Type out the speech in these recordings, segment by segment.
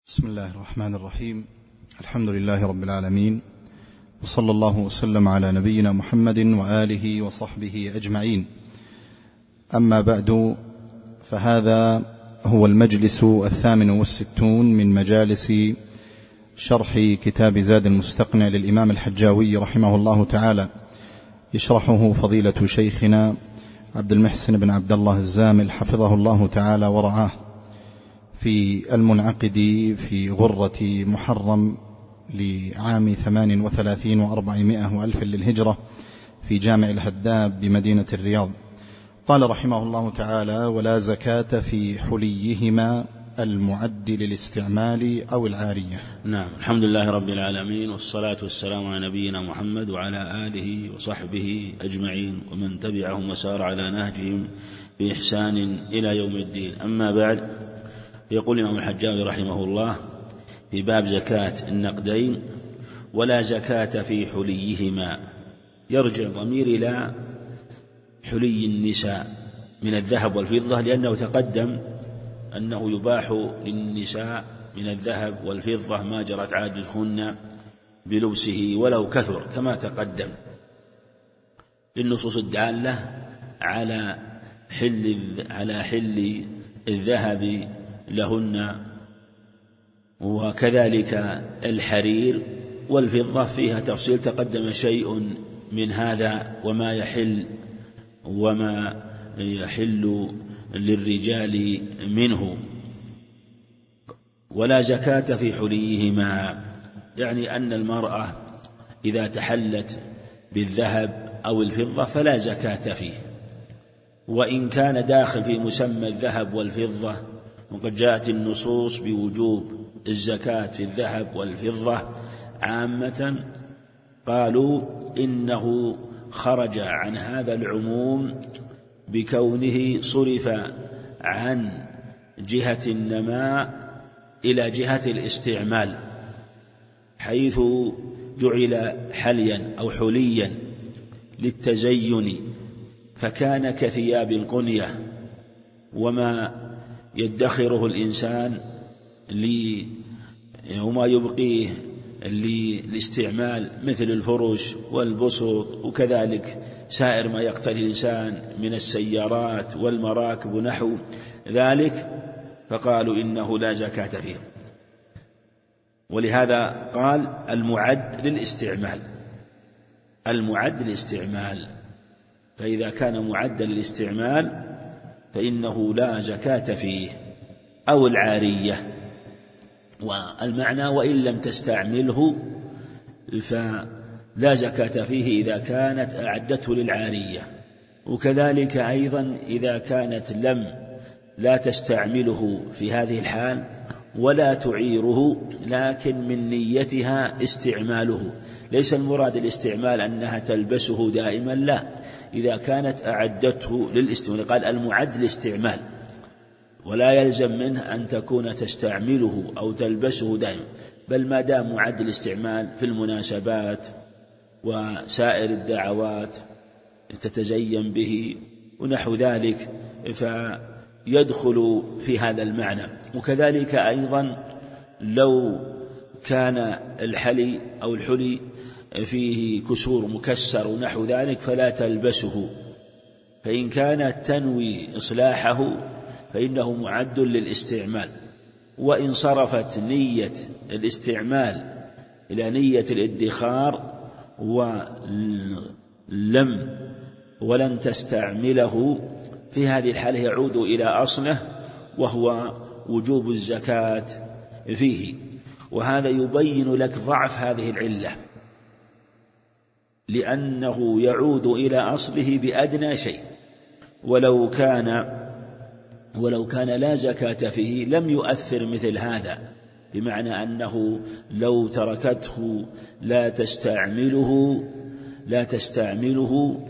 بسم الله الرحمن الرحيم. الحمد لله رب العالمين، وصلى الله وسلم على نبينا محمد وآله وصحبه أجمعين. أما بعد، فهذا هو المجلس 68 من مجالس شرح كتاب زاد المستقنع للإمام الحجاوي رحمه الله تعالى، يشرحه فضيلة شيخنا عبد المحسن بن عبد الله الزامل حفظه الله تعالى ورعاه، في المنعقد في غرة محرم لعام 38 و400 وألف للهجرة في جامع الهداب بمدينة الرياض. قال رحمه الله تعالى: ولا زكاة في حليهما المعد للاستعمال أو العارية. نعم، الحمد لله رب العالمين، والصلاة والسلام على نبينا محمد وعلى آله وصحبه أجمعين ومن تبعهم وسار على نهجهم بإحسان إلى يوم الدين. أما بعد، يقول الإمام الحجاوي رحمه الله في باب زكاة النقدين: ولا زكاة في حليهما. يرجع الضمير إلى حلي النساء من الذهب والفضة، لأنه تقدم أنه يباح للنساء من الذهب والفضة ما جرت عادتهن بلبسه ولو كثر، كما تقدم للنصوص الدالة على حل الذهب لهن، وكذلك الحرير والفضة فيها تفصيل تقدم شيء من هذا وما يحل للرجال منه. ولا زكاة في حليهما، يعني أن المرأة إذا تحلت بالذهب أو الفضة فلا زكاة فيه، وإن كان داخل في مسمى الذهب والفضة، وقد جاءت النصوص بوجوب الزكاة في الذهب والفضة عامة، قالوا إنه خرج عن هذا العموم بكونه صرف عن جهة النماء إلى جهة الاستعمال، حيث جعل حليا أو حليا للتزين، فكان كثياب القنية وما يدخره الإنسان وما يبقيه للاستعمال مثل الفرش والبسط، وكذلك سائر ما يقتني الإنسان من السيارات والمراكب ونحو ذلك، فقالوا إنه لا زكاة فيه. ولهذا قال المعد للاستعمال، فإذا كان معدا للاستعمال فإنه لا زكاة فيه، أو العارية. والمعنى وإن لم تستعمله فلا زكاة فيه إذا كانت أعدته للعارية، وكذلك أيضا إذا كانت لا تستعمله في هذه الحال ولا تعيره، لكن من نيتها استعماله. ليس المراد الاستعمال أنها تلبسه دائما، لا، إذا كانت أعدته للاستعمال. قال المعد للاستعمال، ولا يلزم منه أن تكون تستعمله أو تلبسه دائما، بل ما دام معد الاستعمال في المناسبات وسائر الدعوات تتزين به ونحو ذلك فيدخل في هذا المعنى. وكذلك أيضا لو كان الحلي أو الحلي فيه كسور مكسر ونحو ذلك فلا تلبسه، فإن كانت تنوي إصلاحه فإنه معد للاستعمال. وإن صرفت نية الاستعمال إلى نية الادخار ولن تستعمله، في هذه الحالة يعود إلى أصله وهو وجوب الزكاة فيه. وهذا يبين لك ضعف هذه العلة، لأنه يعود إلى أصله بأدنى شيء، ولو كان لا زكاة فيه لم يؤثر مثل هذا، بمعنى أنه لو تركته لا تستعمله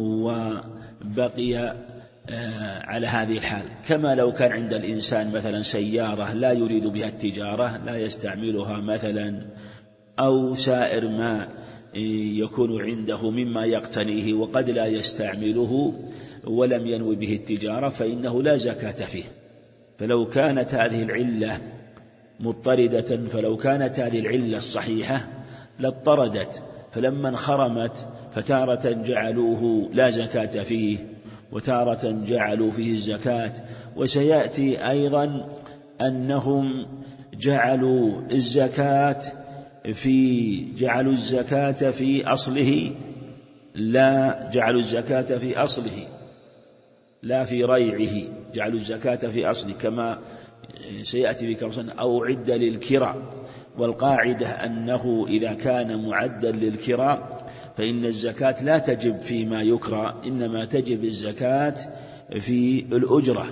وبقي على هذه الحال، كما لو كان عند الإنسان مثلا سيارة لا يريد بها التجارة، لا يستعملها مثلا، أو سائر ما يكون عنده مما يقتنيه وقد لا يستعمله ولم ينوي به التجارة، فإنه لا زكاة فيه. فلو كانت هذه العلة مضطردة، فلو كانت هذه العلة الصحيحة لاضطردت، فلما انخرمت فتارة جعلوه لا زكاة فيه وتارة جعلوا فيه الزكاة. وسيأتي أيضا أنهم جعلوا الزكاة في أصله، لا في ريعه، جعلوا الزكاة في أصله كما سيأتي في كرسان أو عد للكراء. والقاعدة أنه إذا كان معدا للكراء فإن الزكاة لا تجب فيما يكرى، إنما تجب الزكاة في الأجرة،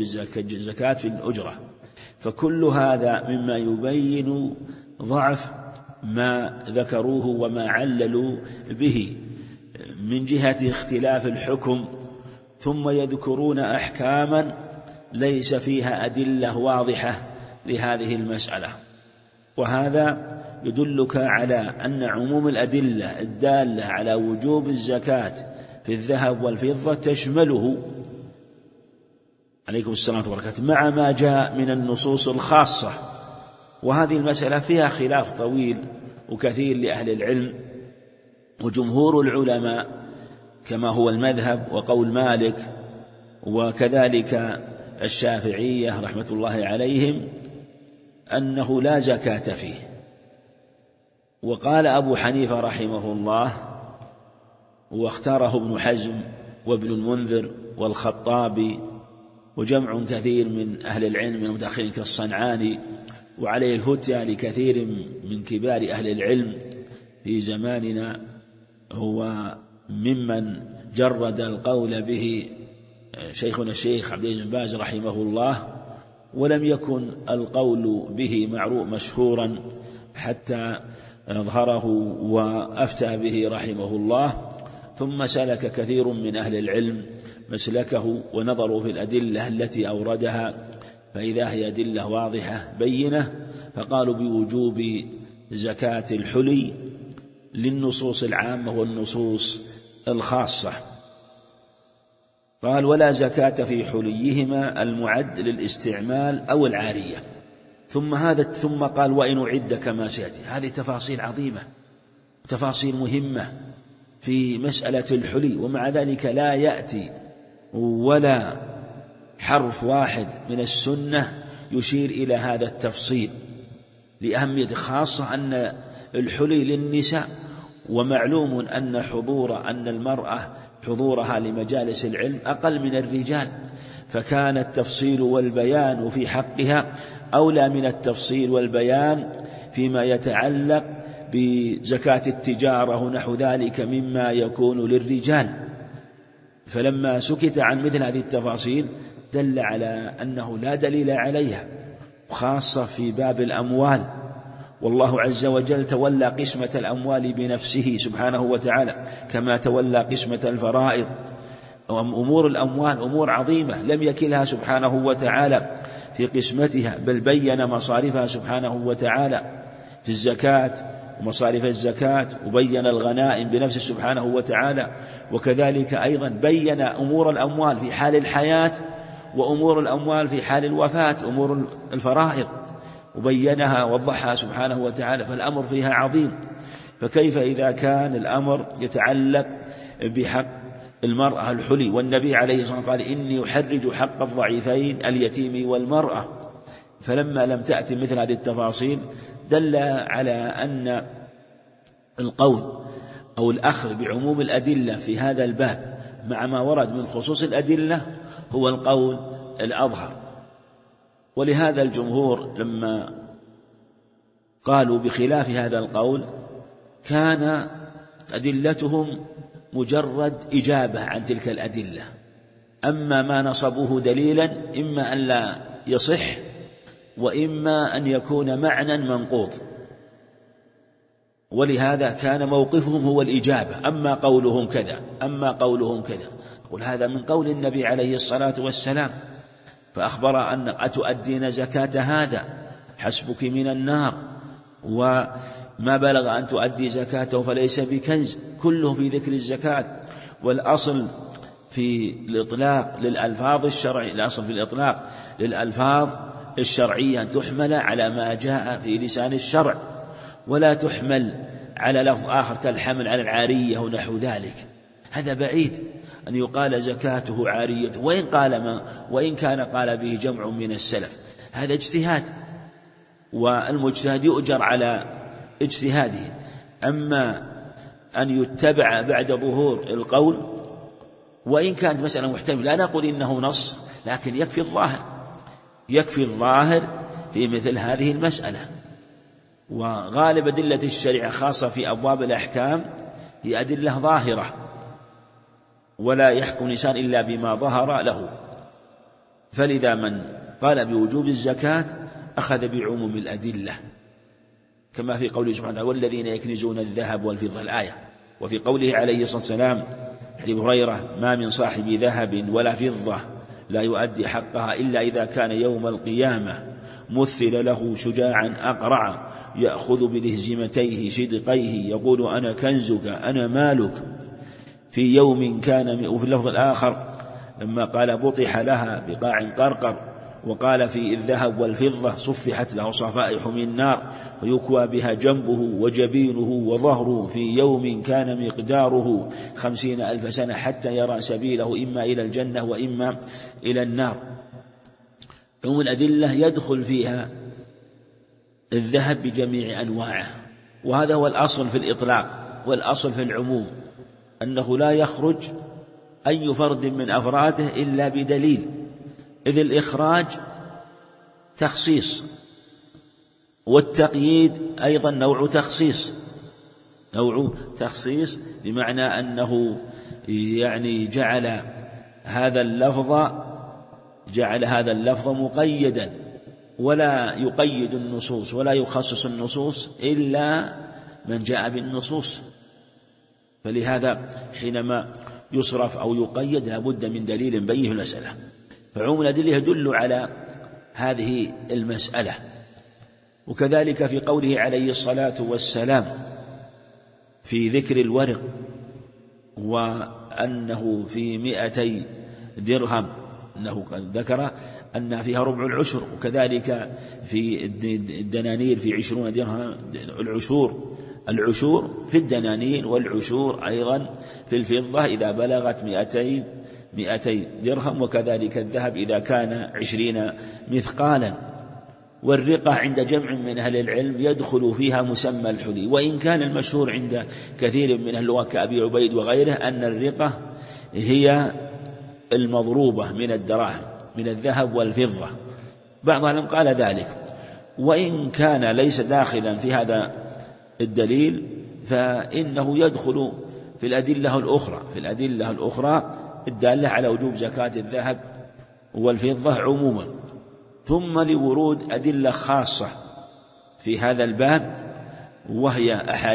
فكل هذا مما يبين ضعف ما ذكروه وما عللوا به من جهة اختلاف الحكم، ثم يذكرون أحكاما ليس فيها أدلة واضحة لهذه المسألة. وهذا يدلك على أن عموم الأدلة الدالة على وجوب الزكاة في الذهب والفضة تشمله عليكم السلام وبركاته مع ما جاء من النصوص الخاصة. وهذه المسألة فيها خلاف طويل وكثير لأهل العلم، وجمهور العلماء كما هو المذهب وقول مالك وكذلك الشافعية رحمة الله عليهم أنه لا زكاة فيه. وقال أبو حنيفة رحمه الله، واختاره ابن حزم وابن المنذر والخطابي وجمع كثير من أهل العلم من المتأخرين كالصنعاني، وعليه الفتيا لكثير من كبار أهل العلم في زماننا، هو ممن جرد القول به شيخنا الشيخ عبد العزيز بن باز رحمه الله، ولم يكن القول به معروف مشهورا حتى أظهره وأفتى به رحمه الله. ثم سلك كثير من أهل العلم مسلكه ونظروا في الأدلة التي أوردها، فإذا هي أدلة واضحة بينة فقالوا بوجوب زكاة الحلي للنصوص العامة والنصوص الخاصة. قال ولا زكاة في حليهما المعد للاستعمال أو العارية. ثم قال وإن أعد كما سيأتي. هذه تفاصيل عظيمة، تفاصيل مهمة في مسألة الحلي، ومع ذلك لا يأتي ولا حرف واحد من السنة يشير إلى هذا التفصيل لأهمية خاصة أن الحلي للنساء، ومعلوم أن المرأة حضورها لمجالس العلم أقل من الرجال، فكان التفصيل والبيان في حقها أولى من التفصيل والبيان فيما يتعلق بزكاة التجارة ونحو ذلك مما يكون للرجال. فلما سكت عن مثل هذه التفاصيل دل على أنه لا دليل عليها، خاصة في باب الأموال، والله عز وجل تولى قسمة الأموال بنفسه سبحانه وتعالى كما تولى قسمة الفرائض. أمور الأموال أمور عظيمة لم يكلها سبحانه وتعالى في قسمتها، بل بين مصارفها سبحانه وتعالى في الزكاة ومصارف الزكاة، وبين الغنائم بنفسه سبحانه وتعالى، وكذلك أيضا بين أمور الأموال في حال الحياة وأمور الأموال في حال الوفاة، أمور الفرائض وبينها ووضحها سبحانه وتعالى، فالأمر فيها عظيم. فكيف إذا كان الأمر يتعلق بحق المرأة الحلي، والنبي عليه الصلاة والسلام قال إني أحرج حق الضعيفين اليتيم والمرأة، فلما لم تأتي مثل هذه التفاصيل دل على أن القول أو الأخذ بعموم الأدلة في هذا الباب مع ما ورد من خصوص الأدلة هو القول الأظهر. ولهذا الجمهور لما قالوا بخلاف هذا القول كان أدلتهم مجرد إجابة عن تلك الأدلة، أما ما نصبوه دليلا إما أن لا يصح وإما أن يكون معنى منقوض، ولهذا كان موقفهم هو الإجابة. أما قولهم كذا قل هذا من قول النبي عليه الصلاة والسلام، فأخبر أن أتؤدين زكاة هذا حسبك من النار، وما بلغ أن تؤدي زكاته فليس بكنز، كله في ذكر الزكاة. والأصل في الإطلاق للألفاظ الشرعي، الأصل في الإطلاق للألفاظ الشرعية تحمل على ما جاء في لسان الشرع، ولا تحمل على لفظ آخر كالحمل على العارية ونحو ذلك. هذا بعيد أن يقال زكاته عارية، وإن كان قال به جمع من السلف، هذا اجتهاد، والمجتهد يؤجر على اجتهاده. أما أن يتبع بعد ظهور القول، وإن كانت مسألة محتملة، لا نقول إنه نص، لكن يكفي الظاهر في مثل هذه المسألة. وغالب أدلة الشريعة خاصة في أبواب الأحكام هي أدلة ظاهرة، ولا يحكم الإنسان إلا بما ظهر له. فلذا من قال بوجوب الزكاة أخذ بعموم الأدلة، كما في قوله سبحانه وتعالى: والذين يكنزون الذهب والفضة، الآية. وفي قوله عليه الصلاة والسلام حديث هريرة: ما من صاحب ذهب ولا فضة لا يؤدي حقها إلا إذا كان يوم القيامة مثل له شجاعا أقرع يأخذ بلهزمتيه شدقيه يقول أنا كنزك أنا مالك في يوم كان. وفي اللفظ الآخر لما قال بطح لها بقاع قرقر، وقال في الذهب والفضة صفحت له صفائح من نار ويكوى بها جنبه وجبينه وظهره في يوم كان مقداره 50,000 سنة حتى يرى سبيله إما إلى الجنة وإما إلى النار. عموم الأدلة يدخل فيها الذهب بجميع أنواعه، وهذا هو الأصل في الإطلاق، والأصل في العموم أنه لا يخرج أي فرد من أفراده إلا بدليل، إذ الإخراج تخصيص، والتقييد أيضا نوع تخصيص بمعنى أنه يعني جعل هذا اللفظ مقيدا، ولا يقيد النصوص ولا يخصص النصوص إلا من جاء بالنصوص. فلهذا حينما يصرف أو يقيد لابد من دليل يبين المسألة. فعموم الأدلة يدل على هذه المسألة. وكذلك في قوله عليه الصلاة والسلام في ذكر الورق، وأنه في 200 درهم، أنه قد ذكر أن فيها ربع العشر، وكذلك في الدنانير في 20 درهم العشور في الدنانير، والعشور أيضا في الفضة إذا بلغت 200 درهم، وكذلك الذهب إذا كان 20 مثقالا. والرقة عند جمع من أهل العلم يدخل فيها مسمى الحلي، وإن كان المشهور عند كثير من أهل اللغة كأبي عبيد وغيره أن الرقة هي المضروبة من الدراهم من الذهب والفضة، بعض العلماء قال ذلك، وإن كان ليس داخلا في هذا الدليل فإنه يدخل في الأدلة الأخرى الدالة على وجوب زكاة الذهب والفضة عموما. ثم لورود أدلة خاصة في هذا الباب، وهي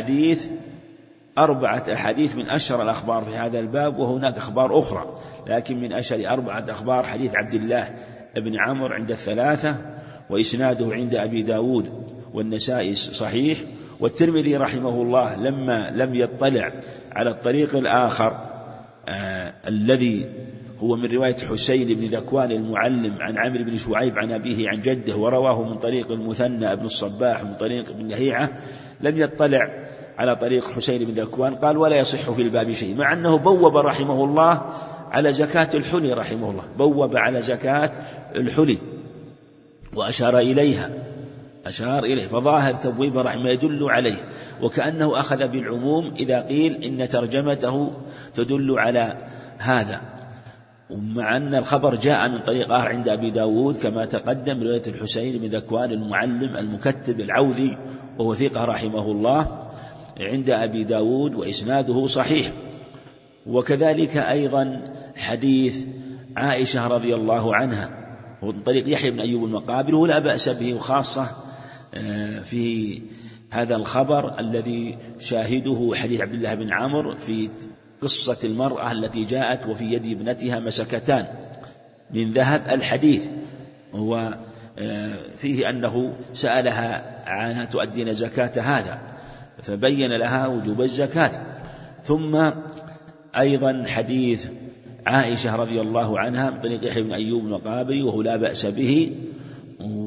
4 أحاديث من أشهر الأخبار في هذا الباب، وهناك أخبار أخرى، لكن من أشهر 4 أخبار حديث عبد الله بن عمرو عند 3، وإسناده عند أبي داود والنسائي صحيح. والترمذي رحمه الله لما لم يطلع على الطريق الآخر الذي هو من رواية حسين بن ذكوان المعلم عن عمرو بن شعيب عن أبيه عن جده، ورواه من طريق المثنى بن الصباح من طريق ابن لهيعة، لم يطلع على طريق حسين بن ذكوان، قال ولا يصح في الباب شيء، مع أنه بوب رحمه الله على زكاة الحلي، رحمه الله بوب على زكاة الحلي وأشار إليه، فظاهر تبويب رحمه يدل عليه، وكأنه أخذ بالعموم إذا قيل إن ترجمته تدل على هذا، ومع أن الخبر جاء من طريق آخر عند أبي داود كما تقدم رواية الحسين بن ذكوان المعلم المكتب العوذي وهو ثقة رحمه الله عند أبي داود وإسناده صحيح. وكذلك أيضا حديث عائشة رضي الله عنها ومن طريق يحيى بن أيوب المقابري ولا بأس به، وخاصة في هذا الخبر الذي شاهده حديث عبد الله بن عمرو في قصة المرأة التي جاءت وفي يد ابنتها مسكتان من ذهب، الحديث هو فيه أنه سألها عنها تؤدين زكاة هذا فبين لها وجوب الزكاة. ثم أيضا حديث عائشة رضي الله عنها من طريق يحيى بن أيوب المقابري وهو لا بأس به،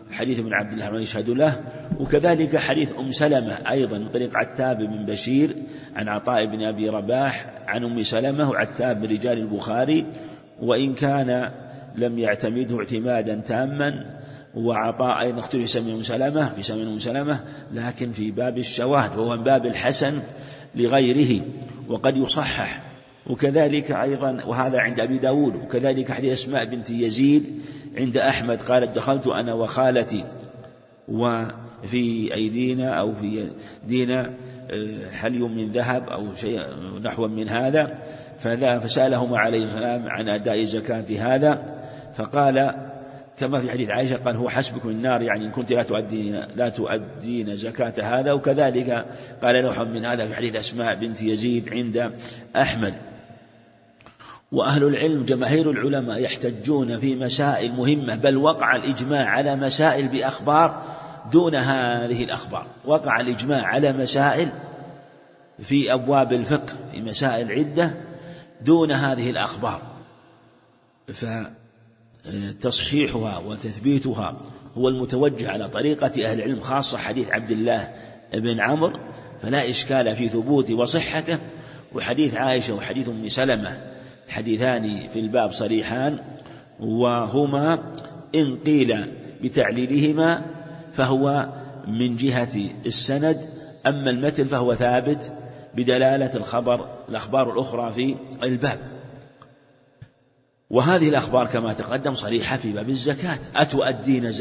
حديث ابن عبد الله من يشهد له. وكذلك حديث سلمة أيضا من طريق عتاب بن بشير عن عطاء بن أبي رباح عن سلمة، وعتاب من رجال البخاري، وإن كان لم يعتمده اعتمادا تاما، وعطاء أيضا اختلف في سلمة لكن في باب الشواهد، وهو من باب الحسن لغيره وقد يصحح. وكذلك أيضا وهذا عند أبي داود. وكذلك حديث أسماء بنت يزيد عند أحمد قالت دخلت أنا وخالتي وفي أيدينا أو في يدينا حلي من ذهب أو شيء نحو من هذا، فسألهما عليه السلام عن أداء زكاة هذا، فقال كما في حديث عائشة قال هو حسبكم النار، يعني إن كنت لا تؤدين زكاة هذا. وكذلك قال نحو من هذا في حديث أسماء بنت يزيد عند أحمد. وأهل العلم جماهير العلماء يحتجون في مسائل مهمة، بل وقع الإجماع على مسائل بأخبار دون هذه الأخبار. وقع الإجماع على مسائل في أبواب الفقه في مسائل عدة دون هذه الأخبار، فتصحيحها وتثبيتها هو المتوجه على طريقة أهل العلم، خاصة حديث عبد الله بن عمرو فلا إشكال في ثبوته وصحته. وحديث عائشة وحديث أم سلمة حديثان في الباب صريحان، وهما إن قيل بتعليلهما فهو من جهة السند، أما المتن فهو ثابت بدلالة الأخبار الأخرى في الباب. وهذه الأخبار كما تقدم صريحة في باب الزكاة، أتؤدين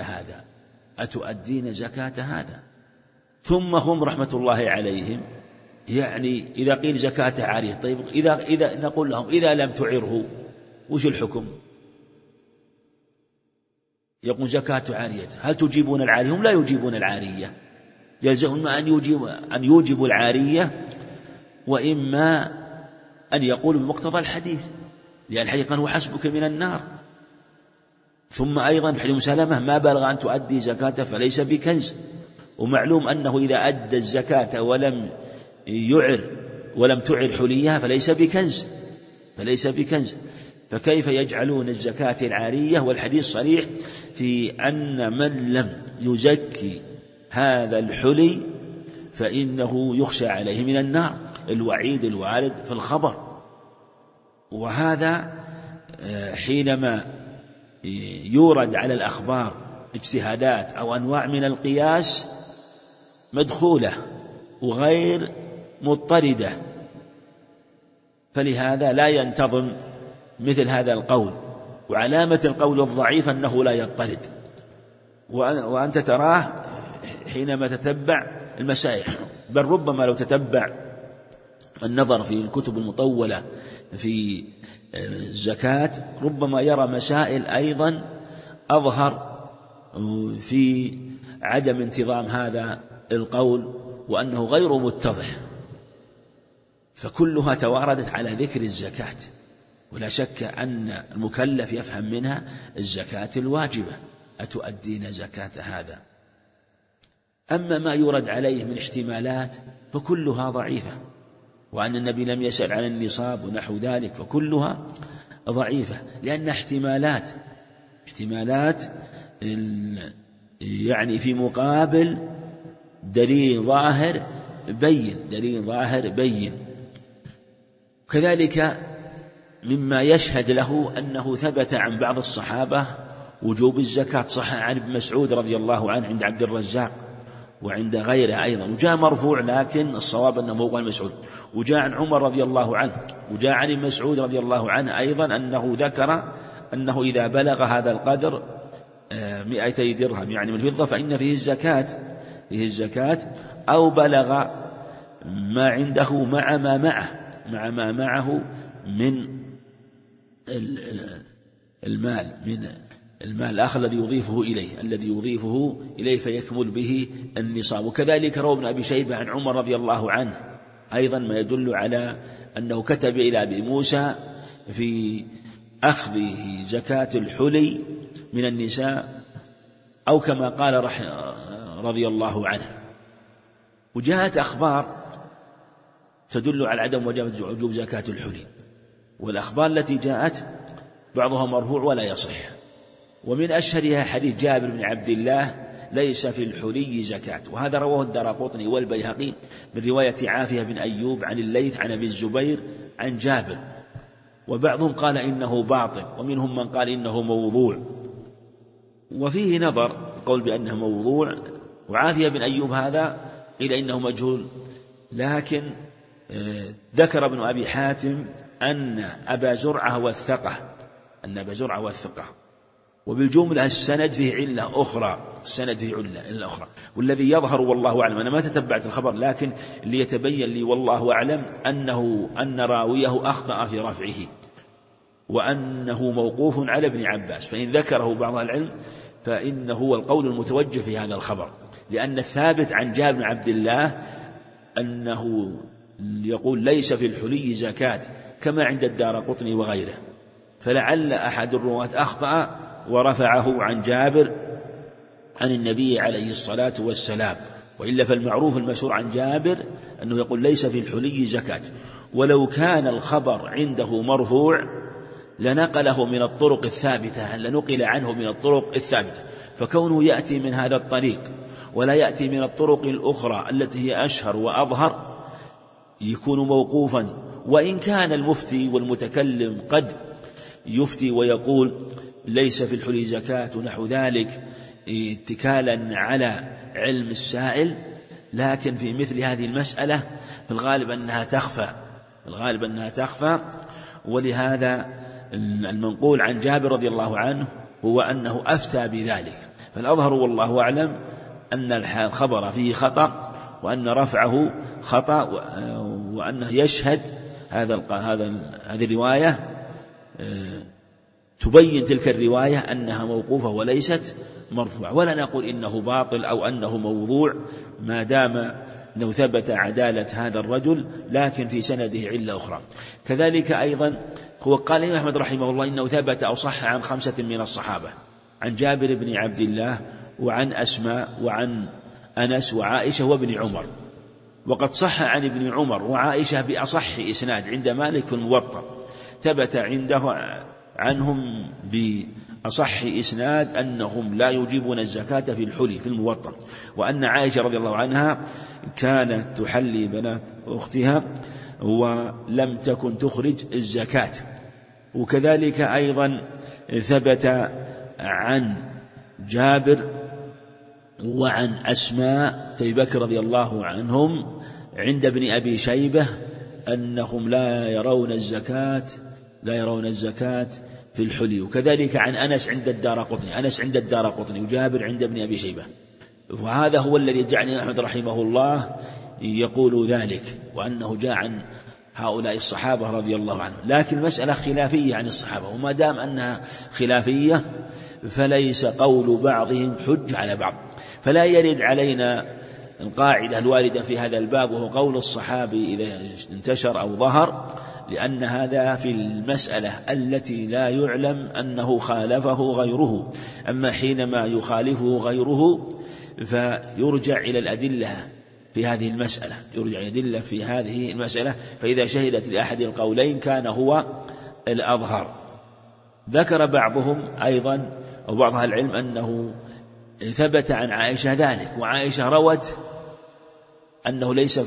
زكاة هذا. ثم هم رحمة الله عليهم يعني إذا قيل زكاة عارية، طيب إذا نقول لهم إذا لم تعره وش الحكم؟ يقول زكاة عارية، هل تجيبون العارية؟ هم لا يجيبون العارية، يلزمهم أن يوجبوا العارية، وإما أن يقولوا بمقتضى الحديث، لأن الحديث قال هو حسبك من النار. ثم أيضا في حديث سلمة ما بلغ أن تؤدي زكاة فليس بكنز، ومعلوم أنه إذا أدى الزكاة ولم تعر حليها فليس بكنز. فكيف يجعلون الزكاة العارية؟ والحديث صريح في أن من لم يزكي هذا الحلي فإنه يخشى عليه من النار، الوعيد الوارد في الخبر. وهذا حينما يورد على الأخبار اجتهادات أو أنواع من القياس مدخولة وغير مضطردة، فلهذا لا ينتظم مثل هذا القول. وعلامة القول الضعيف أنه لا يضطرد، وأنت تراه حينما تتبع المسائل، بل ربما لو تتبع النظر في الكتب المطولة في الزكاة ربما يرى مسائل أيضا أظهر في عدم انتظام هذا القول وأنه غير متضح، فكلها تواردت على ذكر الزكاة، ولا شك أن المكلف يفهم منها الزكاة الواجبة، أتؤدين زكاة هذا. أما ما يورد عليه من احتمالات فكلها ضعيفة، وأن النبي لم يسأل عن النصاب ونحو ذلك فكلها ضعيفة، لأن احتمالات يعني في مقابل دليل ظاهر بين. كذلك مما يشهد له أنه ثبت عن بعض الصحابة وجوب الزكاة، صح عن ابن مسعود رضي الله عنه عند عبد الرزاق وعند غيره أيضا، وجاء مرفوع لكن الصواب أنه موقع مسعود، وجاء عن عمر رضي الله عنه، وجاء عن ابن مسعود رضي الله عنه أيضا أنه ذكر أنه إذا بلغ هذا القدر 200 درهم يعني من الفضة فإن فيه الزكاة، أو بلغ ما عنده مع ما معه من المال الآخر الذي يضيفه إليه فيكمل به النصاب. وكذلك روى ابن أبي شيبة عن عمر رضي الله عنه أيضا ما يدل على أنه كتب إلى أبي موسى في أخذه زكاة الحلي من النساء، أو كما قال رضي الله عنه. وجاءت أخبار تدل على عدم وجوب زكاة الحلي، والأخبار التي جاءت بعضها مرفوع ولا يصح، ومن أشهرها حديث جابر بن عبد الله ليس في الحلي زكاة، وهذا رواه الدارقطني والبيهقي من رواية عافية بن أيوب عن الليث عن أبي الزبير عن جابر، وبعضهم قال إنه باطل، ومنهم من قال إنه موضوع، وفيه نظر قول بأنه موضوع. وعافية بن أيوب هذا قيل إنه مجهول، لكن ذكر ابن أبي حاتم أن أبا زرعة والثقة، وبالجملة السند فيه علة أخرى، والذي يظهر والله أعلم، أنا ما تتبعت الخبر، لكن اللي يتبين لي والله أعلم أن راويه أخطأ في رفعه، وأنه موقوف على ابن عباس، فإن ذكره بعض العلم فإنه هو القول المتوجه في هذا الخبر، لأن الثابت عن جابر بن عبد الله أنه يقول ليس في الحلي زكاة كما عند الدارقطني وغيره، فلعل أحد الرواة أخطأ ورفعه عن جابر عن النبي عليه الصلاة والسلام، وإلا فالمعروف المشهور عن جابر أنه يقول ليس في الحلي زكاة، ولو كان الخبر عنده مرفوع لنقل عنه من الطرق الثابتة، فكونه يأتي من هذا الطريق ولا يأتي من الطرق الأخرى التي هي أشهر وأظهر يكون موقوفا، وإن كان المفتي والمتكلم قد يفتي ويقول ليس في الحلي زكاة ونحو ذلك اتكالا على علم السائل، لكن في مثل هذه المسألة في الغالب أنها تخفى، ولهذا المنقول عن جابر رضي الله عنه هو أنه أفتى بذلك، فالأظهر والله أعلم أن الخبر فيه خطأ، وأن رفعه خطأ، وأنه يشهد هذه الرواية تبين تلك الرواية أنها موقوفة وليست مرفوعة، ولا نقول إنه باطل أو أنه موضوع ما دام أنه ثبت عدالة هذا الرجل، لكن في سنده علة أخرى. كذلك أيضا هو قال الإمام أحمد رحمه الله إنه ثبت أو صح عن 5 من الصحابة، عن جابر بن عبد الله وعن أسماء وعن أنس وعائشة وابن عمر، وقد صح عن ابن عمر وعائشة بأصح إسناد عند مالك في الموطأ، ثبت عنهم بأصح إسناد أنهم لا يجيبون الزكاة في الحلي في الموطأ، وأن عائشة رضي الله عنها كانت تحلي بنات أختها ولم تكن تخرج الزكاة. وكذلك أيضا ثبت عن جابر وعن أسماء أبي بكر رضي الله عنهم عند ابن أبي شيبة أنهم لا يرون الزكاة في الحلي، وكذلك عن أنس عند الدارقطني وجابر عند ابن أبي شيبة، وهذا هو الذي جعل أحمد رحمه الله يقول ذلك، وأنه جاء عن هؤلاء الصحابة رضي الله عنهم، لكن مسألة خلافية عن الصحابة، وما دام أنها خلافية فليس قول بعضهم حج على بعض، فلا يرد علينا القاعدة الواردة في هذا الباب وهو قول الصحابي إذا انتشر أو ظهر، لأن هذا في المسألة التي لا يعلم أنه خالفه غيره، أما حينما يخالفه غيره فيرجع إلى الأدلة في هذه المسألة، فإذا شهدت لأحد القولين كان هو الأظهر. ذكر بعضهم أيضا أو بعض أهل العلم أنه ثبت عن عائشة ذلك، وعائشة روت أنه ليس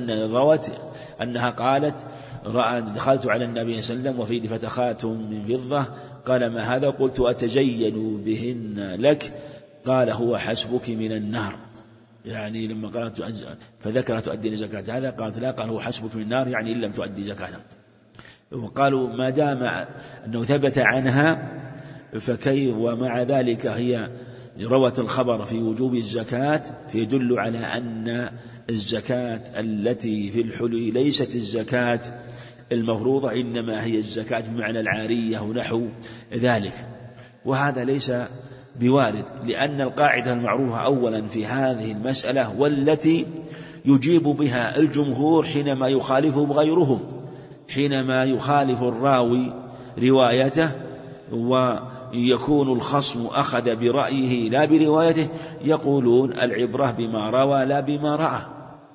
أنها قالت دخلت على النبي صلى الله عليه وسلم وفي فتخات من فضة، قال ما هذا؟ قلت أتزين بهن لك، قال هو حسبك من النار، يعني لما قالت فذكرت تؤدي زكاة هذا قالت لا، قال هو حسبك من النار يعني إن لم تؤدي زكاة. وقالوا ما دام أنه ثبت عنها فكيف ومع ذلك هي روت الخبر في وجوب الزكاة، فيدل على أن الزكاة التي في الحلي ليست الزكاة المفروضة، إنما هي الزكاة بمعنى العارية ونحو ذلك، وهذا ليس بوارد، لأن القاعدة المعروفة أولا في هذه المسألة والتي يجيب بها الجمهور حينما يخالفهم غيرهم، حينما يخالف الراوي روايته ويكون الخصم أخذ برأيه لا بروايته، يقولون العبرة بما روى لا بما رأى،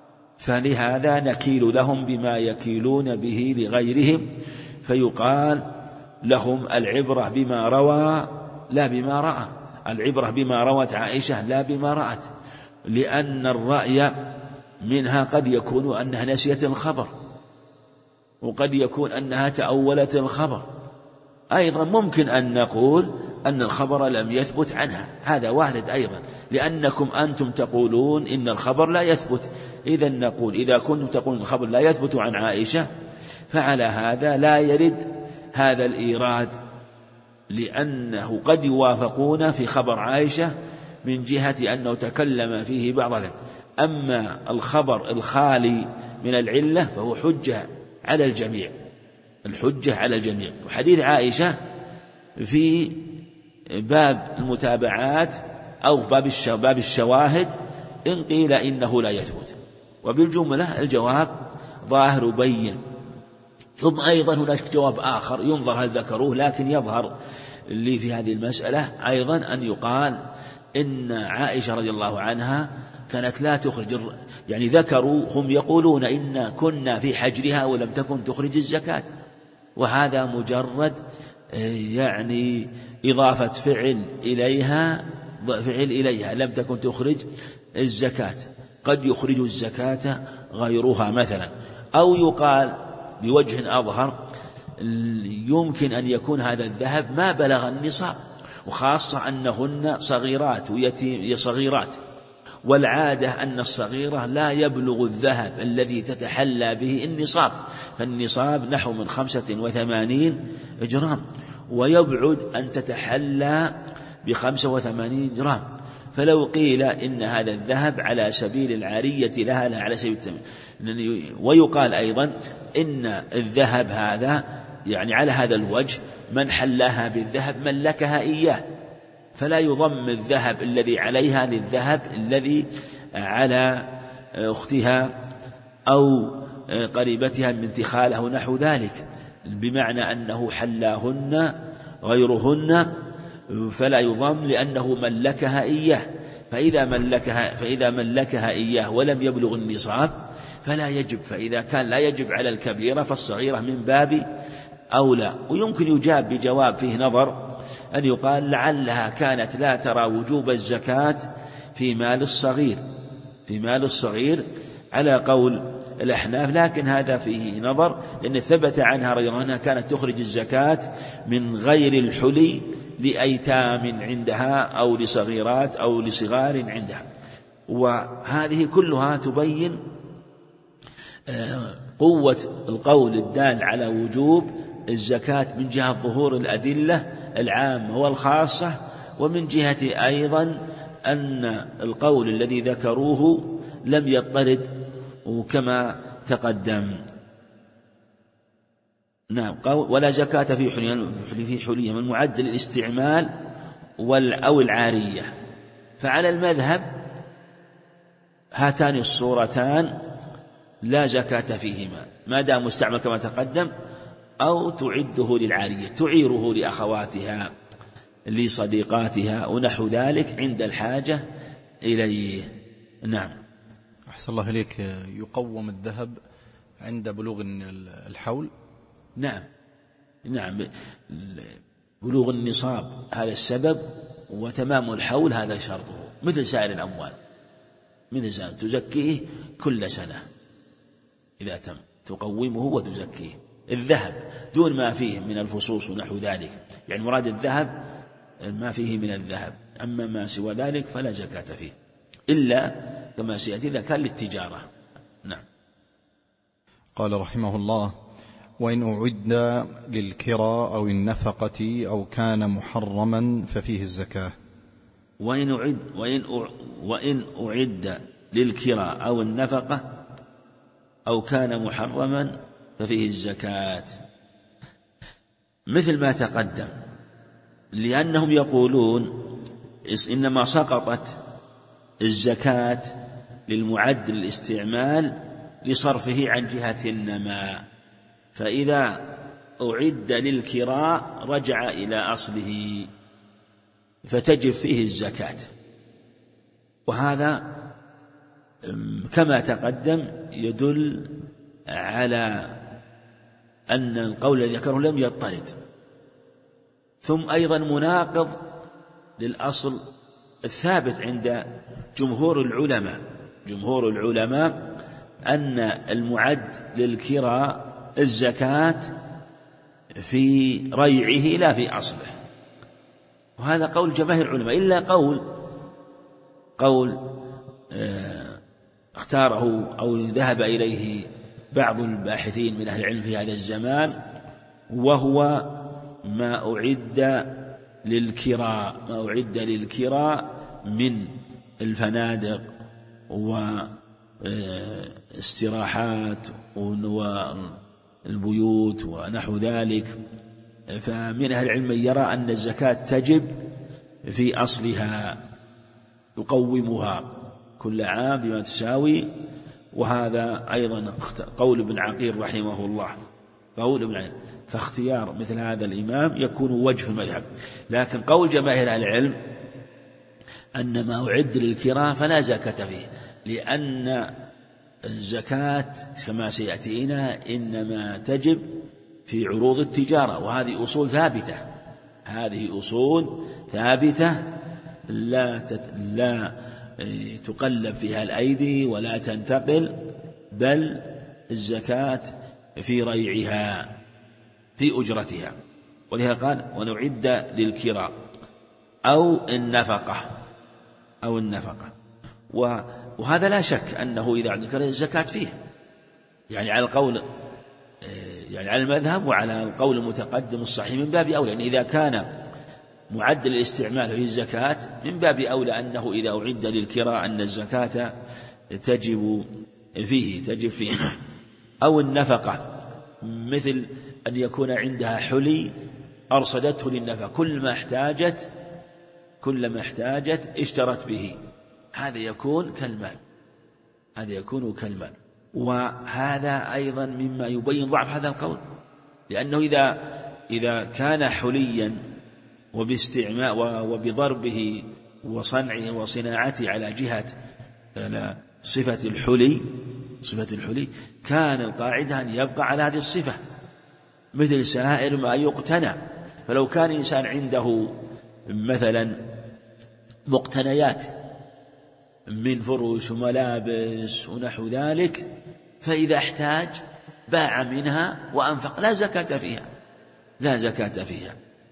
فلهذا نكيل لهم بما يكيلون به لغيرهم، فيقال لهم العبرة بما روى لا بما رأى، العبرة بما روت عائشة لا بما رأت، لأن الرأي منها قد يكون أنها نسيت الخبر، وقد يكون أنها تأولت الخبر. أيضا ممكن أن نقول أن الخبر لم يثبت عنها، هذا وارد أيضا، لأنكم أنتم تقولون إن الخبر لا يثبت. إذا نقول إذا كنتم تقولون الخبر لا يثبت عن عائشة، فعلى هذا لا يرد هذا الإيراد، لأنه قد يوافقون في خبر عائشة من جهة أنه تكلم فيه بعض العلم. أما الخبر الخالي من العلة فهو حجة على الجميع، الحجة على الجميع. وحديث عائشة في باب المتابعات أو باب الشواهد إن قيل إنه لا يثبت، وبالجملة الجواب ظاهر وبين. ثم أيضا هناك جواب آخر ينظر هل ذكروه، لكن يظهر لي في هذه المسألة أيضا أن يقال إن عائشة رضي الله عنها كانت لا تخرج، يعني ذكروا هم يقولون إن كنا في حجرها ولم تكن تخرج الزكاة، وهذا مجرد يعني إضافة فعل إليها لم تكن تخرج الزكاة، قد يخرج الزكاة غيرها مثلا. أو يقال بوجه أظهر يمكن أن يكون هذا الذهب ما بلغ النصاب، وخاصة أنهن صغيرات صغيرات، والعادة أن الصغيرة لا يبلغ الذهب الذي تتحلى به النصاب، فالنصاب نحو من 85 جرام، ويبعد أن تتحلى ب85 جرام. فلو قيل إن هذا الذهب على سبيل العارية لها لا على سبيل التمليك، ويقال أيضا إن الذهب هذا يعني على هذا الوجه من حلاها بالذهب ملكها إياه، فلا يضم الذهب الذي عليها للذهب الذي على أختها أو قريبتها من تخاله نحو ذلك، بمعنى أنه حلاهن غيرهن فلا يضم لأنه ملكها إياه. فإذا ملكها إياه ولم يبلغ النصاب فلا يجب، فإذا كان لا يجب على الكبيرة فالصغيرة من باب أولى. ويمكن يجاب بجواب فيه نظر، أن يقال لعلها كانت لا ترى وجوب الزكاة في مال الصغير على قول الأحناف، لكن هذا فيه نظر، لأن ثبت عنها رضي الله عنها كانت تخرج الزكاة من غير الحلي لأيتام عندها أو لصغيرات أو لصغار عندها. وهذه كلها تبين قوة القول الدال على وجوب الزكاة من جهة ظهور الأدلة العامة والخاصة، ومن جهة أيضا أن القول الذي ذكروه لم يضطرد كما تقدم. نعم. ولا زكاة في حليهم المعد للاستعمال أو العارية. فعلى المذهب هاتان الصورتان لا زكاة فيهما ما دام مستعمل كما تقدم، أو تعده للعارية تعيره لأخواتها لصديقاتها ونحو ذلك عند الحاجة إليه. نعم. أحسن الله إليك. يقوم الذهب عند بلوغ الحول؟ نعم بلوغ النصاب هذا السبب، وتمام الحول هذا شرطه، مثل سائر الأموال، تزكيه كل سنة إذا تم تقومه وتزكيه. الذهب دون ما فيه من الفصوص ونحو ذلك، يعني مراد الذهب ما فيه من الذهب، أما ما سوى ذلك فلا زكاة فيه إلا كما سيأتي إذا كان للتجارة. نعم. قال رحمه الله: وإن أعد للكرى أو النفقة أو كان محرما ففيه الزكاة. وإن أعد للكرى أو النفقة أو كان محرما ففيه الزكاة، مثل ما تقدم، لأنهم يقولون إنما سقطت الزكاة للمعد للاستعمال لصرفه عن جهة النماء، فإذا أعد للكراء رجع إلى أصله فتجب فيه الزكاة. وهذا كما تقدم يدل على أن القول الذي ذكره لم يضطرد. ثم أيضا مناقض للأصل الثابت عند جمهور العلماء أن المعد للكراء الزكاة في ريعه لا في أصله، وهذا قول جماهير العلماء، إلا قول اختاره أو ذهب إليه بعض الباحثين من أهل العلم في هذا الزمان، وهو ما أعد للكراء من الفنادق واستراحات والبيوت ونحو ذلك. فمن أهل العلم من يرى أن الزكاة تجب في أصلها، يقومها كل عام بما تساوي، وهذا أيضا قول ابن عقيل رحمه الله، فاختيار مثل هذا الإمام يكون وجه في المذهب. لكن قول جماهير العلم أن ما أعد للكراء فلا زكاة فيه، لأن الزكاة كما سيأتينا إنما تجب في عروض التجارة، وهذه أصول ثابتة لا تقلب فيها الأيدي ولا تنتقل، بل الزكاة في ريعها في أجرتها. ولهذا قال ونعد للكراء أو النفقة. وهذا لا شك أنه إذا عد الزكاة فيه، يعني على القول على المذهب وعلى القول المتقدم الصحيح من باب أولى، يعني إذا كان معدل الاستعمال في الزكاة من باب أولى أنه إذا أعد للكراء أن الزكاة تجب فيه. أو النفقة، مثل أن يكون عندها حلي أرصدته للنفقة، كلما احتاجت اشترت به، هذا يكون كالمال. وهذا أيضا مما يبين ضعف هذا القول، لأنه إذا كان حليا وبضربه وصنعه وصناعته على جهة صفة الحلي، كان القاعدة أن يبقى على هذه الصفة مثل سائر ما يقتنى. فلو كان إنسان عنده مثلا مقتنيات من فرش وملابس ونحو ذلك، فإذا احتاج باع منها وأنفق لا زكاة فيها.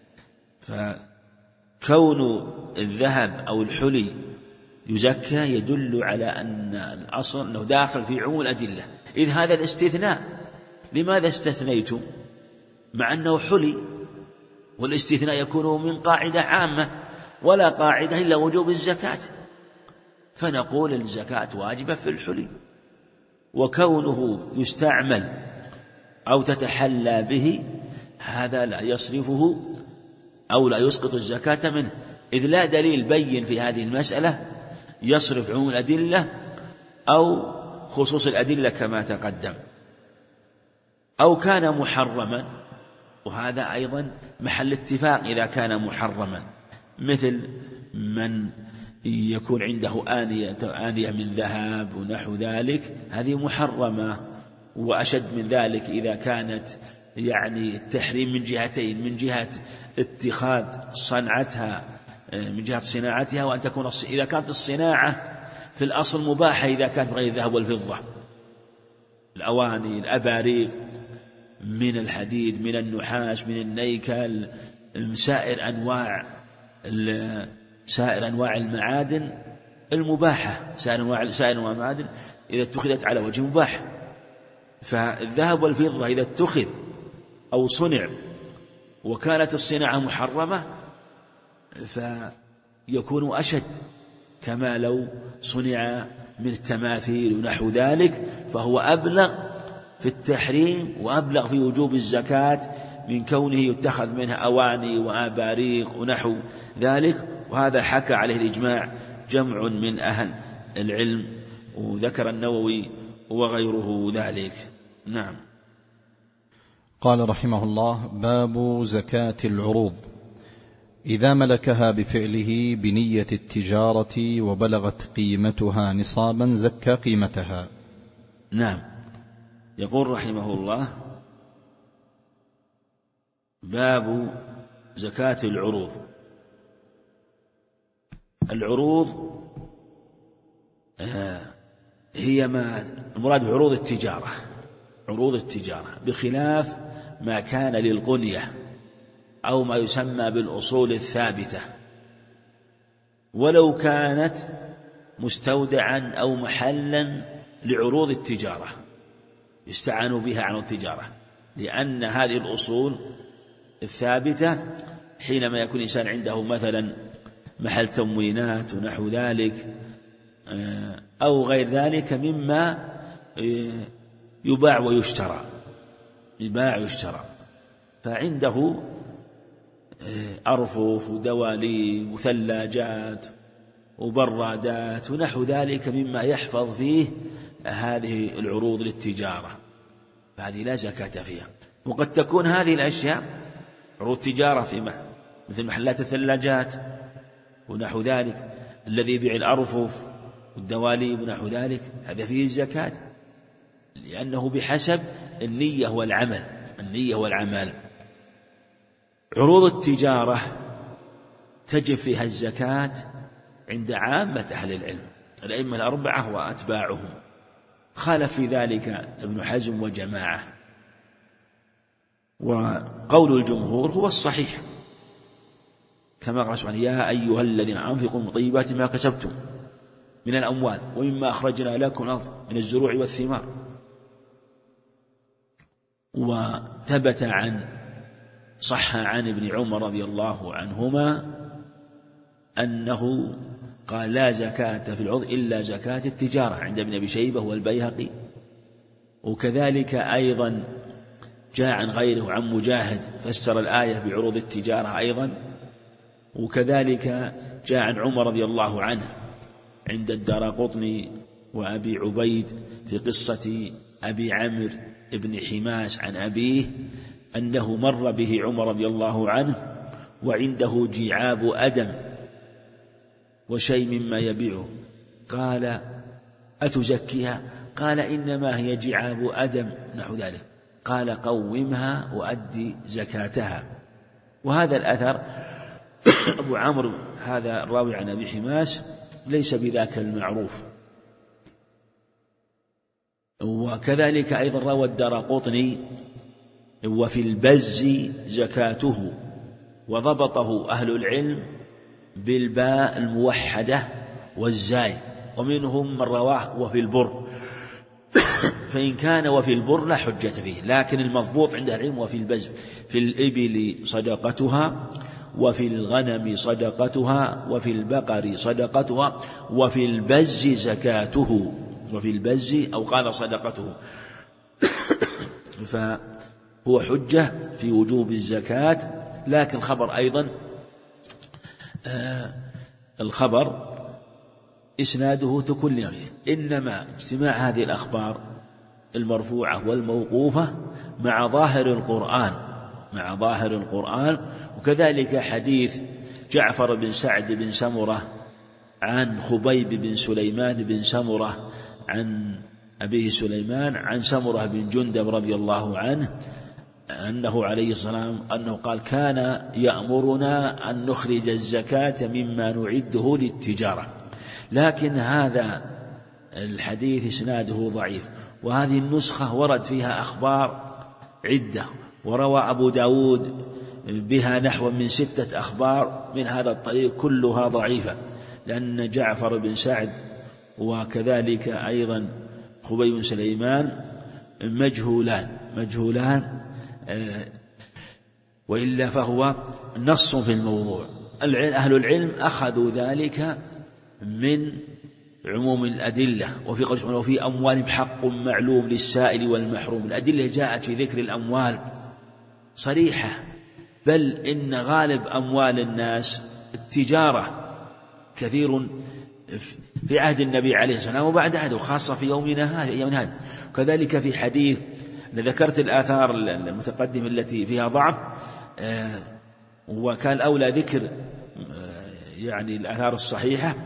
فكون الذهب أو الحلي يزكى يدل على أن الأصل أنه داخل في عموم الأدلة، إذ هذا الاستثناء لماذا استثنيتم مع أنه حلي؟ والاستثناء يكون من قاعدة عامة، ولا قاعدة إلا وجوب الزكاة، فنقول الزكاة واجبة في الحلي. وكونه يستعمل أو تتحلى به هذا لا يصرفه أو لا يسقط الزكاة منه، إذ لا دليل بين في هذه المسألة يصرف عموم الأدلة أو خصوص الأدلة كما تقدم. أو كان محرما، وهذا أيضا محل اتفاق إذا كان محرما، مثل من يكون عنده آنية من ذهب ونحو ذلك، هذه محرمة. وأشد من ذلك إذا كانت يعني التحريم من جهتين، من جهة اتخاذ صنعتها، من جهة صناعتها، وأن تكون إذا كانت الصناعة في الأصل مباحة إذا كانت غير الذهب والفضة، الأواني، الأباريق من الحديد، من النحاس، من النيكل، سائر أنواع المعادن المباحة، سائر أنواع المعادن إذا اتخذت على وجه مباح. فالذهب والفضة إذا اتخذ أو صنع وكانت الصناعة محرمة فيكون أشد، كما لو صنع من التماثيل ونحو ذلك، فهو أبلغ في التحريم وأبلغ في وجوب الزكاة من كونه يتخذ منها أواني وآباريق ونحو ذلك. وهذا حكى عليه الإجماع جمع من أهل العلم، وذكر النووي وغيره ذلك. نعم. قال رحمه الله: باب زكاة العروض. إذا ملكها بفعله بنية التجارة وبلغت قيمتها نصابا زكى قيمتها. نعم. يقول رحمه الله: باب زكاة العروض. العروض هي ما المراد بعروض التجارة، عروض التجارة، بخلاف ما كان للغنية أو ما يسمى بالأصول الثابتة، ولو كانت مستودعا أو محلا لعروض التجارة يستعان بها عن التجارة، لأن هذه الأصول الثابتة حينما يكون الإنسان عنده مثلا محل تموينات ونحو ذلك أو غير ذلك مما يباع ويشترى، فعنده أرفف ودواليب وثلاجات وبرادات ونحو ذلك مما يحفظ فيه هذه العروض للتجارة، فهذه لا زكاة فيها. وقد تكون هذه الأشياء عروض تجارة في مثل محلات الثلاجات ونحو ذلك، الذي يبيع الأرفف والدواليب ونحو ذلك، هذا فيه الزكاة، لأنه بحسب النية والعمل. عروض التجارة تجب فيها الزكاة عند عامة أهل العلم، الأئمة الأربعة وأتباعهم، خالف في ذلك ابن حزم وجماعة، وقول الجمهور هو الصحيح، كما قال سبحانه: يا أيها الذين أنفقوا من طيبات ما كسبتم من الأموال ومما أخرجنا لكم من الزروع والثمار. وثبت صح عن ابن عمر رضي الله عنهما أنه قال: لا زكاة في العروض إلا زكاة التجارة، عند ابن أبي شيبة والبيهقي. وكذلك أيضا جاء عن غيره عن مجاهد فسر الآية بعروض التجارة أيضا. وكذلك جاء عن عمر رضي الله عنه عند الدارقطني وأبي عبيد في قصة أبي عمرو بن حماس عن أبيه أنه مر به عمر رضي الله عنه وعنده جعاب أدم وشيء مما يبيعه، قال: أتزكيها؟ قال: إنما هي جعاب أدم، نحو ذلك. قال: قومها وأدي زكاتها. وهذا الأثر أبو عمرو هذا الراوي عن أبي حماس ليس بذاك المعروف. وكذلك أيضا روى الدارقطني: وفي البز زكاته، وضبطه أهل العلم بالباء الموحدة والزاي، ومنهم من رواه وفي البر، فإن كان وفي البر لا حجة فيه، لكن المضبوط عند العلم وفي البز، في الإبل صدقتها، وفي الغنم صدقتها، وفي البقر صدقتها، وفي البز زكاته، وفي البز أو قال صدقته، فهو حجة في وجوب الزكاة. لكن خبر أيضا الخبر إسناده تكلم، إنما اجتماع هذه الأخبار المرفوعة والموقوفة مع ظاهر القرآن، وكذلك حديث جعفر بن سعد بن سمرة عن خبيب بن سليمان بن سمرة عن أبيه سليمان عن سمرة بن جندب رضي الله عنه أنه عليه السلام أنه قال: كان يأمرنا أن نخرج الزكاة مما نعده للتجارة. لكن هذا الحديث إسناده ضعيف، وهذه النسخة ورد فيها أخبار عدة، وروى أبو داود بها نحو من 6 أخبار من هذا الطريق كلها ضعيفة، لأن جعفر بن سعد وكذلك أيضا خبيب بن سليمان مجهولان، وإلا فهو نص في الموضوع. أهل العلم أخذوا ذلك من عموم الأدلة، وفي قول سبحانه: وفي أموالهم حق معلوم للسائل والمحروم. الأدلة جاءت في ذكر الأموال صريحة، بل إن غالب أموال الناس التجارة كثير في عهد النبي عليه السلام وبعد عهده، وخاصة في يومنا هذا. وكذلك في حديث ذكرت الآثار المتقدمة التي فيها ضعف، وكان أولى ذكر يعني الآثار الصحيحة،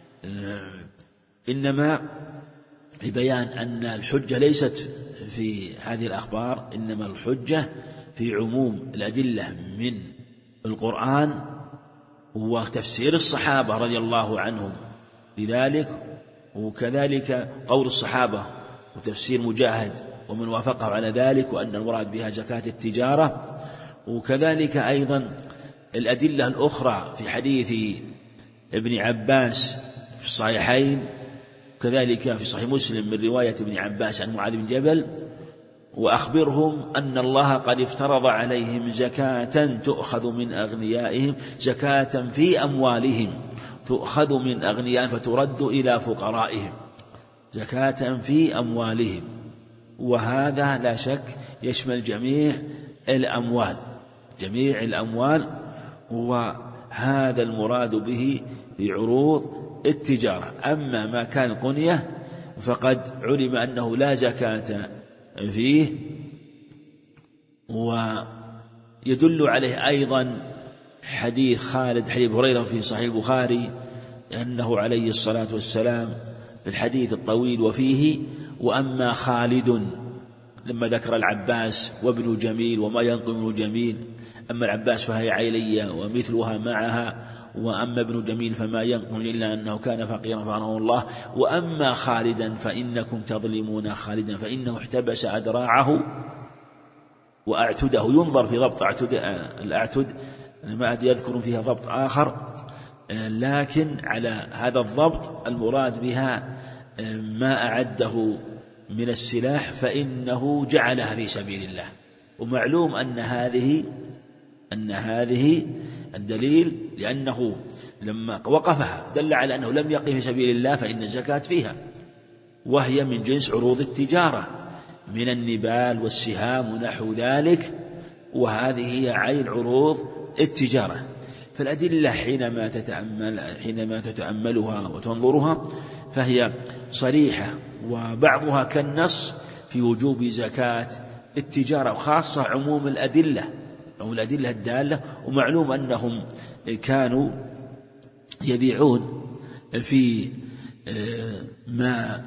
إنما لبيان أن الحجة ليست في هذه الأخبار، إنما الحجة في عموم الأدلة من القرآن وتفسير الصحابة رضي الله عنهم لذلك، وكذلك قول الصحابة وتفسير مجاهد ومن وافقه على ذلك، وأن المراد بها زكاة التجارة. وكذلك أيضا الأدلة الأخرى في حديث ابن عباس في الصحيحين، كذلك في صحيح مسلم من رواية ابن عباس عن معاذ بن جبل: وأخبرهم أن الله قد افترض عليهم زكاة تؤخذ من أغنيائهم، زكاة في أموالهم تؤخذ من أغنيائهم فترد إلى فقرائهم، زكاة في أموالهم. وهذا لا شك يشمل جميع الأموال، جميع الأموال، وهذا المراد به في عروض التجارة. أما ما كان قنية فقد علم أنه لا زكاة فيه. ويدل عليه أيضا حديث خالد حديث هريرة في صحيح البخاري أنه عليه الصلاة والسلام في الحديث الطويل وفيه: وأما خالد، لما ذكر العباس وابن جميل وما ينقل ابن جميل، أما العباس فهي عيلية ومثلها معها، وأما ابن جميل فما ينقل إلا أنه كان فقيرا فأغناه الله، وأما خالدا فإنكم تظلمون خالدا فإنه احتبس أدراعه وأعتده. ينظر في ضبط الأعتد، ما يذكر فيها ضبط آخر، لكن على هذا الضبط المراد بها ما أعده من السلاح فإنه جعلها في سبيل الله. ومعلوم أن هذه الدليل، لأنه لما وقفها دل على أنه لم يقف في سبيل الله فإن الزكاة فيها، وهي من جنس عروض التجارة من النبال والسهام ونحو ذلك، وهذه هي عين عروض التجارة. فالأدلة حينما تتأملها وتنظرها فهي صريحة، وبعضها كالنص في وجوب زكاة التجارة، وخاصة عموم الأدلة أو الأدلة الدالة. ومعلوم أنهم كانوا يبيعون في ما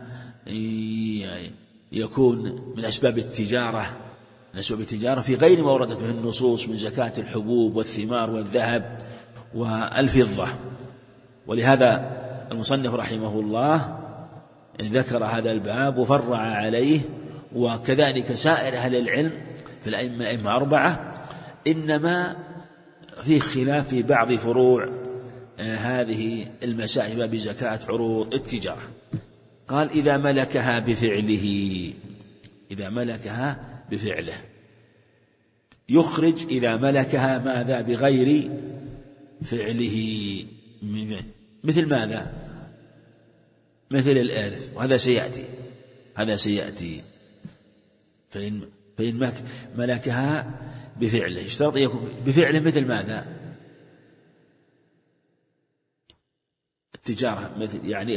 يكون من أسباب التجارة في غير ما وردت به النصوص من زكاة الحبوب والثمار والذهب والفضة. ولهذا المصنف رحمه الله ذكر هذا الباب وفرع عليه. وكذلك سائر أهل العلم في الأئمة 4 إنما في خلاف في بعض فروع هذه المسائل بزكاة عروض التجارة. قال: إذا ملكها بفعله يخرج إذا ملكها ماذا بغير فعله، مثل ماذا؟ مثل الإرث، وهذا سيأتي. فإن ملكها بفعله يشترط يكون بفعله مثل ماذا؟ التجارة، مثل يعني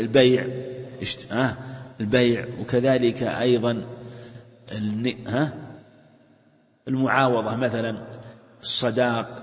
البيع، وكذلك أيضا المعاوضة مثلا الصداق،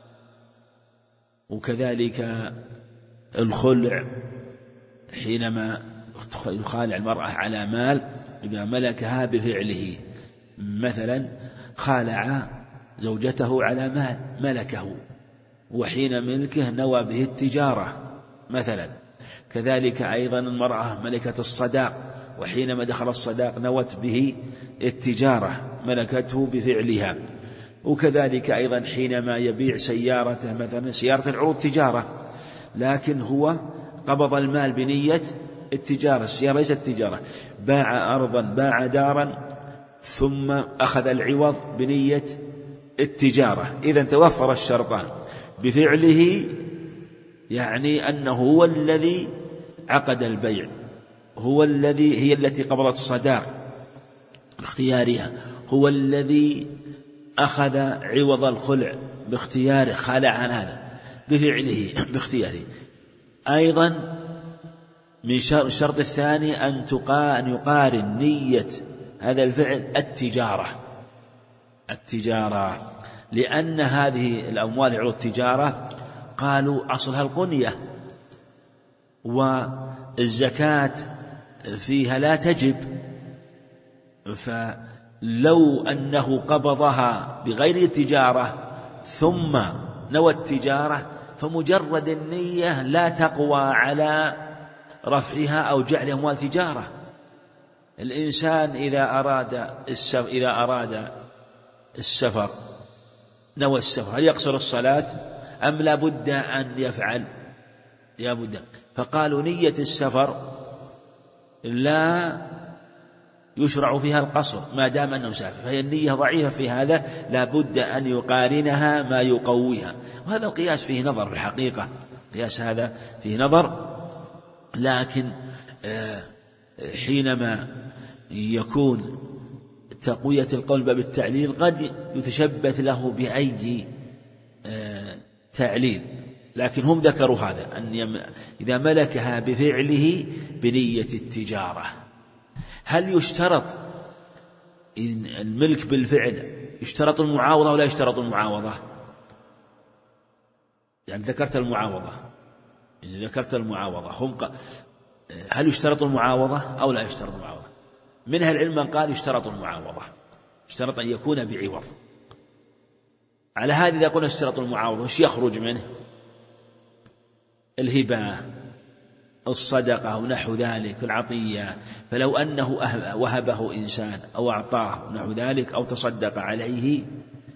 وكذلك الخلع حينما يخالع المرأة على مال إذا ملكها بفعله. مثلا خالع زوجته على مال ملكه وحين ملكه نوى به التجارة مثلا. كذلك أيضا المرأة ملكة الصداق وحينما دخل الصداق نوت به التجارة ملكته بفعلها. وكذلك أيضا حينما يبيع سيارته مثلا سيارة العروض تجارة، لكن هو قبض المال بنية التجارة، السيارة ليست تجارة، باع أرضا باع دارا ثم أخذ العوض بنية التجارة. إذن توفر الشرطان بفعله، يعني أنه هو الذي عقد البيع، هي التي قبضت الصداق باختيارها، هو الذي أخذ عوض الخلع باختياره، خلع عن هذا بفعله باختياره. أيضا من الشرط الثاني أن يقارن نية هذا الفعل التجارة، لأن هذه الأموال عروض التجارة قالوا أصلها القنية، والزكاة فيها لا تجب، فلو أنه قبضها بغير التجارة ثم نوى التجارة فمجرد النية لا تقوى على رفعها أو جعل أموال تجارة. الإنسان إذا أراد السفر نوى السفر، هل يقصر الصلاة أم لا بد أن يفعل؟ لا بد. فقالوا نية السفر لا يشرع فيها القصر ما دام أنه مسافر، فهي النية ضعيفة في هذا، لا بد أن يقارنها ما يقويها. وهذا القياس فيه نظر في الحقيقة، القياس هذا فيه نظر، لكن حينما يكون تقوية القول باب التعليل قد يتشبث له بأي تعليل، لكن هم ذكروا هذا أن إذا ملكها بفعله بنية التجارة. هل يشترط الملك بالفعل يشترط المعاوضة ولا يشترط المعاوضة؟ يعني ذكرت المعاوضة هل يشترط المعاوضة أو لا يشترط المعاوضة؟ منها العلم من قال يشترط المعاوضة، يشترط أن يكون بعوض. على هذا إذا قلنا اشترط المعاوضة وش يخرج منه؟ الهبة، الصدقة ونحو ذلك، العطية. فلو أنه وهبه إنسان أو أعطاه نحو ذلك أو تصدق عليه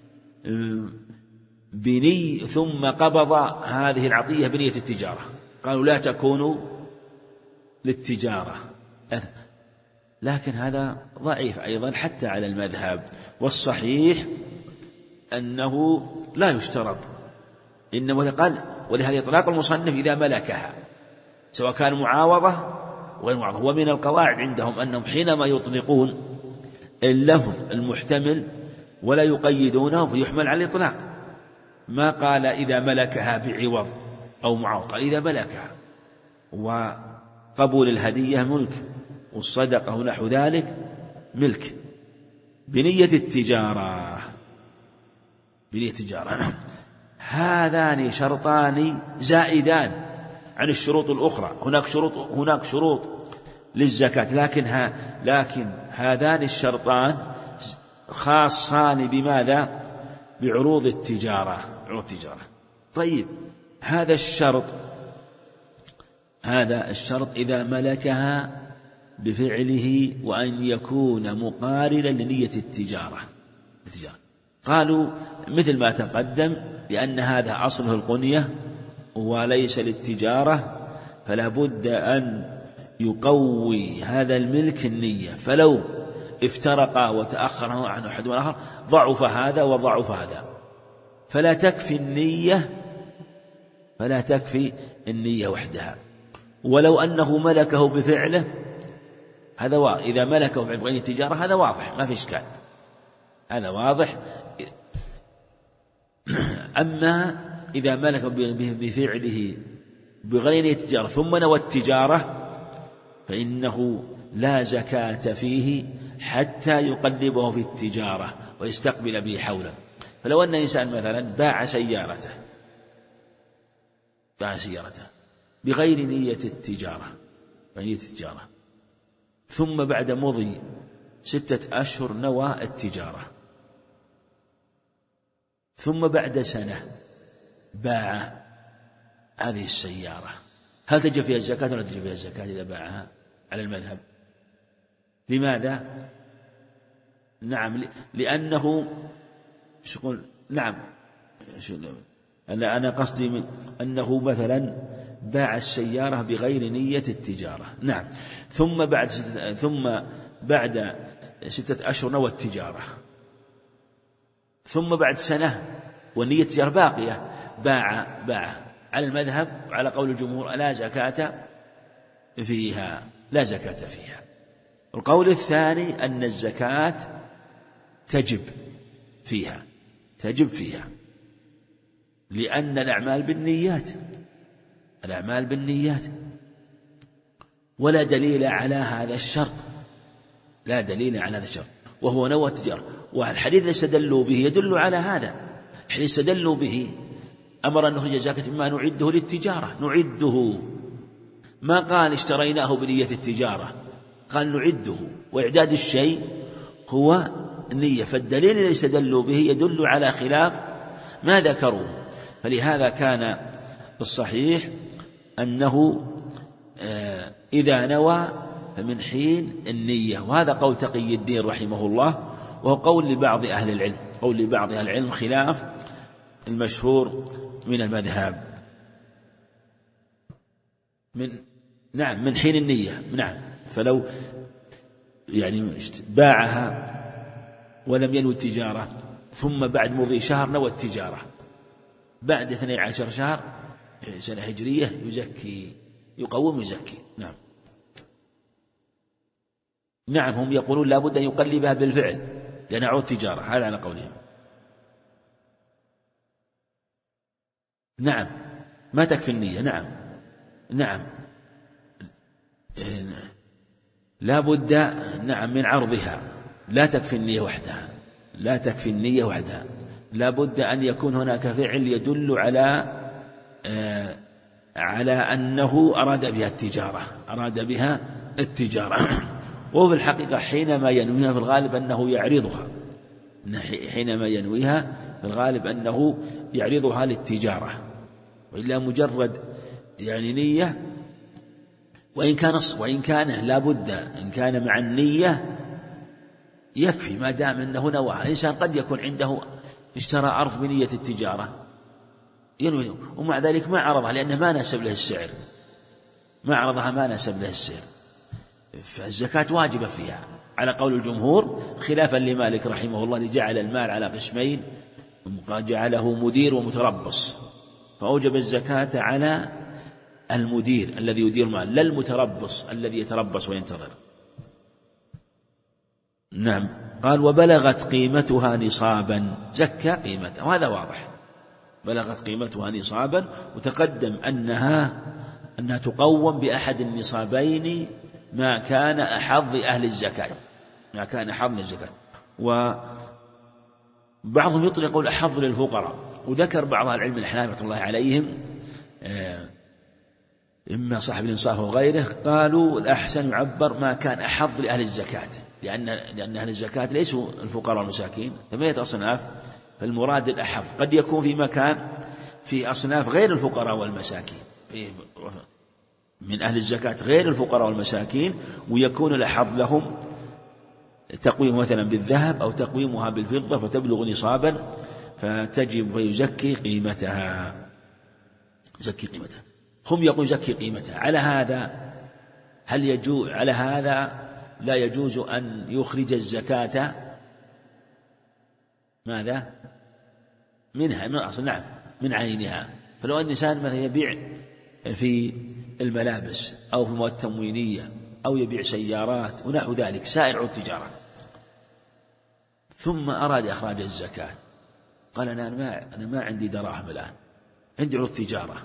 ثم قبض هذه العطية بنية التجارة، قالوا لا تكون للتجارة، لكن هذا ضعيف أيضا حتى على المذهب، والصحيح أنه لا يشترط، إنما قال ولهذا إطلاق المصنف إذا ملكها سواء كان معاوضة غير معاوضة. ومن القواعد عندهم أنهم حينما يطلقون اللفظ المحتمل ولا يقيدونه فيحمل على الإطلاق، ما قال إذا ملكها بعوض أو معاوضة، قال إذا ملكها. وقبول الهدية ملك، والصدقة ونحو ذلك ملك بنية التجارة. هذان شرطان زائدان عن الشروط الأخرى. هناك شروط للزكاة، لكن هذان الشرطان خاصان بماذا؟ بعروض التجارة. طيب، هذا الشرط إذا ملكها بفعله وأن يكون مقارنا لنية التجارة. قالوا مثل ما تقدم، لأن هذا أصله القنية وليس للتجارة، فلا بد أن يقوي هذا الملك النية، فلو افترقا وتأخر عن أحد والآخر ضعف هذا وضعف هذا، فلا تكفي النية وحدها. ولو أنه ملكه بفعله هذا إذا ملكه بغير التجارة هذا واضح ما في إشكال، هذا واضح. أما إذا ملك بفعله بغير التجارة ثم نوى التجارة فإنه لا زكاة فيه حتى يقلبه في التجارة ويستقبل به حولا. فلو أن إنسان مثلا باع سيارته بغير نية التجارة ثم بعد مضي 6 أشهر نوى التجارة، ثم بعد سنة باع هذه السيارة، هل تجب فيها الزكاة ولا تجب فيها الزكاة إذا باعها على المذهب؟ لماذا؟ نعم، لأنه أنا قصدي أنه مثلا باع السيارة بغير نية التجارة، نعم، ثم بعد 6 أشهر نوى التجارة، ثم بعد سنة والنية التجارة باقية باع على المذهب وعلى قول الجمهور لا زكاة فيها. القول الثاني أن الزكاة تجب فيها لأن الأعمال بالنيات، ولا دليل على هذا الشرط، وهو نوى التجارة. والحديث الذي استدلوا به يدل على هذا، الحديث استدلوا به أمر أن نخرج زكاة مما نعده للتجارة، ما قال اشتريناه بنية التجارة، قال نعده، وإعداد الشيء هو النية. فالدليل الذي استدلوا به يدل على خلاف ما ذكروا. فلهذا كان الصحيح أنه إذا نوى فمن حين النية، وهذا قول تقي الدين رحمه الله، وهو قول لبعض أهل العلم، قول لبعض أهل العلم خلاف المشهور من المذهب. من حين النية، فلو باعها ولم ينوي التجارة ثم بعد مضي شهر نوى التجارة، بعد 12 شهر سنة هجرية يزكي، يقوم يزكي. نعم هم يقولون لا بد أن يقلبها بالفعل لأن عود تجارة، هذا على قولهم. ما تكفي النية. لا بد من عرضها، لا تكفي النية وحدها، لا بد أن يكون هناك فعل يدل على أنه أراد بها التجارة. وفي الحقيقة حينما ينويها في الغالب أنه يعرضها، للتجارة، وإلا مجرد نية، وإن كان لا بد إن كان مع النية يكفي ما دام أنه نواها. الإنسان قد يكون عنده اشترى أرض بنية التجارة ينوي، ومع ذلك ما عرضها لأنه ما ناسب له السعر، فالزكاة واجبة فيها على قول الجمهور، خلافا لمالك رحمه الله اللي جعل المال على قسمين، جعله مدير ومتربص، فأوجب الزكاة على المدير الذي يدير المال، لا المتربص الذي يتربص وينتظر. قال وبلغت قيمتها نصابا، زكى قيمتها، وهذا واضح، بلغت قيمتها نصابا، وتقدم أنها تقوم بأحد النصابين ما كان أحظ أهل الزكاة، وبعضهم يطلق الأحظ للفقراء، وذكر بعض العلم الحنابلة رحمة الله عليهم إما صاحب الإنصاف وغيره، قالوا الأحسن يعبر ما كان أحظ لأهل الزكاة، لأن أهل الزكاة ليسوا الفقراء والمساكين، ثمانية أصناف، فالمراد الأحظ قد يكون في مكان في أصناف غير الفقراء والمساكين، من أهل الزكاة غير الفقراء والمساكين، ويكون الأحظ لهم تقويم مثلا بالذهب أو تقويمها بالفضة فتبلغ نصابا فتجب فيزكي قيمتها. هم يقول زكي قيمتها. على هذا لا يجوز أن يخرج الزكاة ماذا؟ منها، من أصل من عينها. فلو أن الإنسان مثلا يبيع في الملابس أو في المواد التموينية أو يبيع سيارات ونحو ذلك سائر التجارة، ثم أراد إخراج الزكاة، قال أنا ما عندي دراهم الآن، عندي عروض تجارة،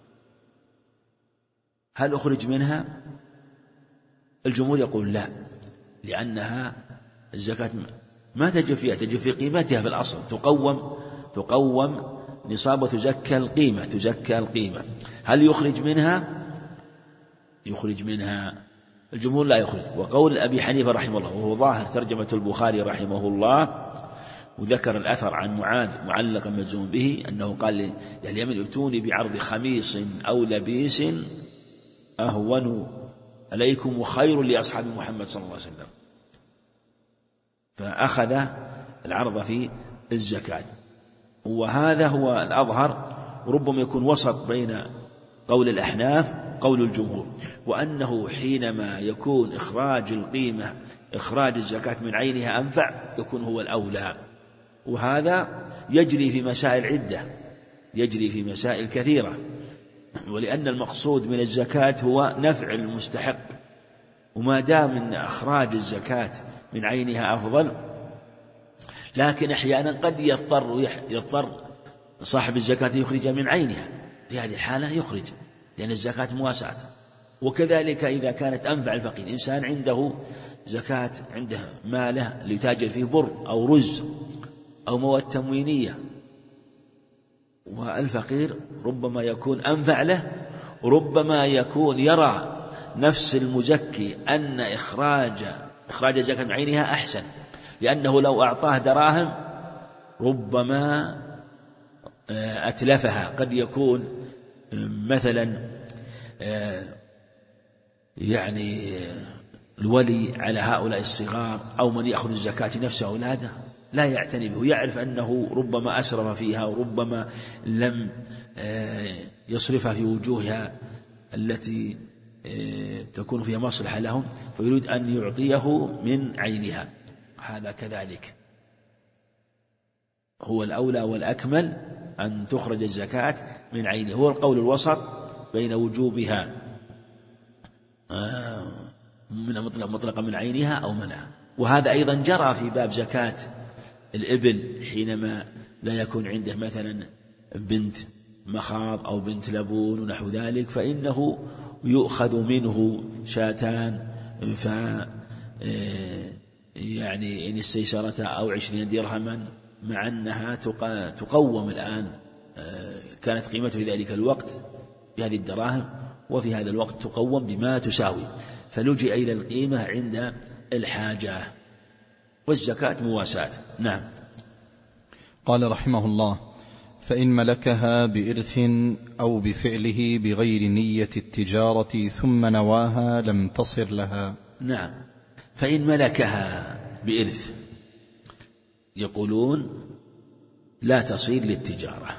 هل أخرج منها؟ الجمهور يقول لا، لأنها الزكاة ما تجب فيها، تجب في قيمتها في الأصل، تقوم نصاب وتزكى القيمة. هل يخرج منها؟ الجمهور لا يخرج. وقول أبي حنيفة رحمه الله، وهو ظاهر ترجمة البخاري رحمه الله، وذكر الأثر عن معاذ معلقا مجزوم به أنه قال اليمن ائتوني بعرض خميص أو لبيس أهون عليكم وخير لأصحاب محمد صلى الله عليه وسلم، فأخذ العرض في الزكاة. وهذا هو الأظهر، وربما يكون وسط بين قول الأحناف قول الجمهور، وأنه حينما يكون إخراج الزكاة من عينها أنفع يكون هو الأولى. وهذا يجري في مسائل عدة، يجري في مسائل كثيرة، ولأن المقصود من الزكاة هو نفع المستحق، وما دام أن إخراج الزكاة من عينها أفضل، لكن أحيانا قد يضطر صاحب الزكاة يخرج من عينها، في هذه الحالة يخرج لأن الزكاة مواساة. وكذلك إذا كانت أنفع الفقير، إنسان عنده زكاة، عنده ماله ليتاجر فيه بر أو رز أو مواد تموينية، والفقير ربما يكون أنفع له، وربما يكون يرى نفس المزكي أن إخراج الزكاة من عينها أحسن، لأنه لو أعطاه دراهم ربما أتلفها، قد يكون مثلا يعني الولي على هؤلاء الصغار أو من يأخذ الزكاة نفسه أولاده لا يعتني به، يعرف أنه ربما أسرف فيها وربما لم يصرفها في وجوهها التي تكون فيها مصلحة لهم، فيريد أن يعطيه من عينها. هذا كذلك هو الأولى والأكمل أن تخرج الزكاة من عينها، هو القول الوسط بين وجوبها من مطلقة من عينها أو منعها. وهذا أيضا جرى في باب زكاة الإبل حينما لا يكون عنده مثلا بنت مخاض أو بنت لبون ونحو ذلك، فإنه يؤخذ منه شاتان، يعني إن استيسرت أو 20 درهما، مع أنها تقوم الآن، كانت قيمته في ذلك الوقت بهذه الدراهم، وفي هذا الوقت تقوم بما تساوي، فلجئ إلى القيمة عند الحاجة، والزكاة مواساة. نعم. قال رحمه الله: فإن ملكها بإرث أو بفعله بغير نية التجارة ثم نواها لم تصر لها. نعم. فإن ملكها بإرث يقولون لا تصير للتجارة.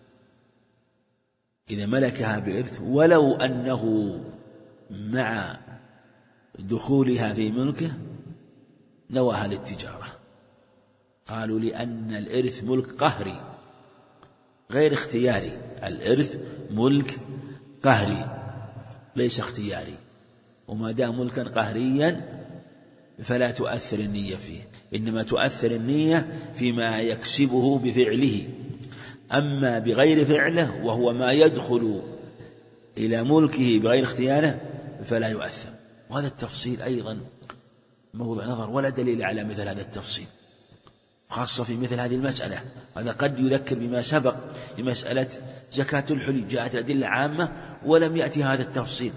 إذا ملكها بإرث ولو أنه مع دخولها في ملكه نواها للتجارة، قالوا لأن الإرث ملك قهري غير اختياري، الإرث ملك قهري ليس اختياري، وما دام ملكا قهريا فلا تؤثر النية فيه، إنما تؤثر النية فيما يكسبه بفعله. أما بغير فعله وهو ما يدخل إلى ملكه بغير اختياره فلا يؤثر. وهذا التفصيل أيضا موضوع نظر، ولا دليل على مثل هذا التفصيل، خاصة في مثل هذه المسألة. هذا قد يذكر بما سبق بمسألة زكاة الحلي، جاءت الأدلة عامة ولم يأتي هذا التفصيل،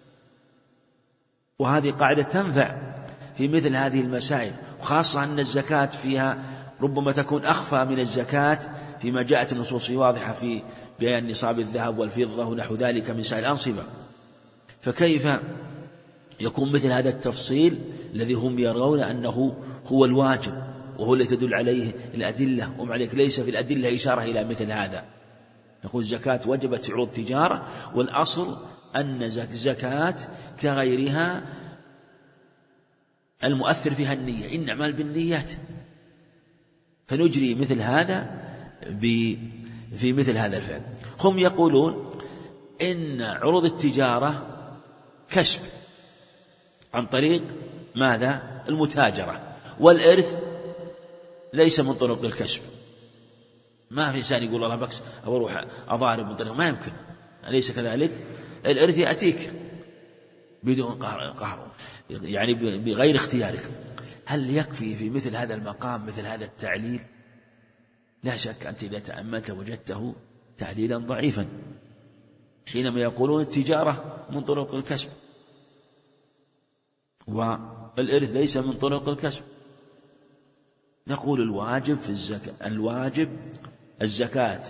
وهذه قاعدة تنفع في مثل هذه المسائل، وخاصة أن الزكاة فيها ربما تكون أخفى من الزكاة فيما جاءت النصوص واضحة في بيان نصاب الذهب والفضة ونحو ذلك من سائر الأنصبة، فكيف يكون مثل هذا التفصيل الذي هم يرون أنه هو الواجب وهو الذي تدل عليه الأدلة، ومع ذلك ليس في الأدلة إشارة إلى مثل هذا. نقول الزكاة وجبت في عروض التجارة، والأصل أن الزكاة كغيرها المؤثر فيها النية، إن أعمال بالنيات، فنجري مثل هذا في مثل هذا الفعل. هم يقولون إن عروض التجارة كسب عن طريق ماذا؟ المتاجرة، والإرث ليس من طرق الكسب. ما في إنسان يقول الله بكس أو أروح أضارب من طريق، ما يمكن، أليس كذلك؟ الإرث يأتيك بدون قهر، يعني بغير اختيارك. هل يكفي في مثل هذا المقام مثل هذا التعليل؟ لا شك أنت إذا تأملت وجدته تعليلا ضعيفا، حينما يقولون التجارة من طرق الكسب والإرث ليس من طرق الكسب. نقول الواجب في الزكاة، الواجب الزكاة،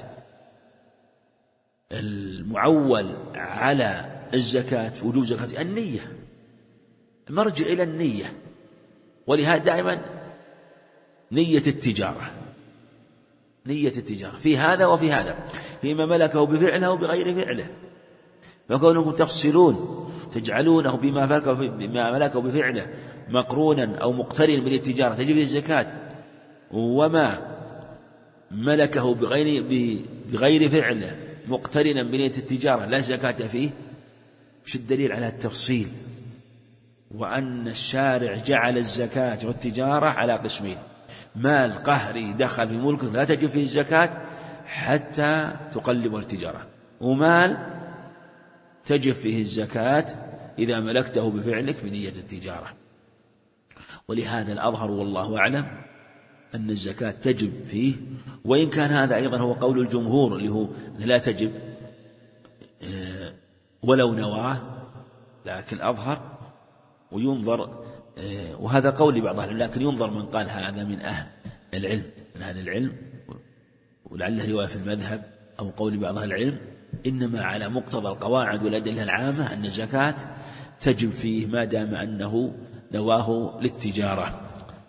المعول على الزكاة وجوب زكاة النية، مرجع إلى النية، ولهذا دائما نية التجارة، نية التجارة في هذا وفي هذا، فيما ملكه بفعله وبغير فعله. فكونكم تفصلون تجعلونه بما ملكه بفعله مقرونا أو مقترنا بالتجارة تجب فيه الزكاة، وما ملكه بغير فعله مقترنا بنية التجارة لا زكاة فيه. وش الدليل على التفصيل؟ وأن الشارع جعل الزكاة والتجارة على قسمين: مال قهري دخل في ملكك لا تجب فيه الزكاة حتى تقلبه التجارة، ومال تجب فيه الزكاة إذا ملكته بفعلك بنية التجارة. ولهذا الأظهر والله أعلم أن الزكاة تجب فيه، وإن كان هذا أيضا هو قول الجمهور اللي هو لا تجب ولو نواه، لكن أظهر وينظر، وهذا قول بعض أهل العلم، لكن ينظر من قال هذا من أهل العلم، ولعله رواية في المذهب أو قول بعض أهل العلم إنما على مقتضى القواعد والأدلة العامة أن الزكاة تجب فيه ما دام أنه نواه للتجارة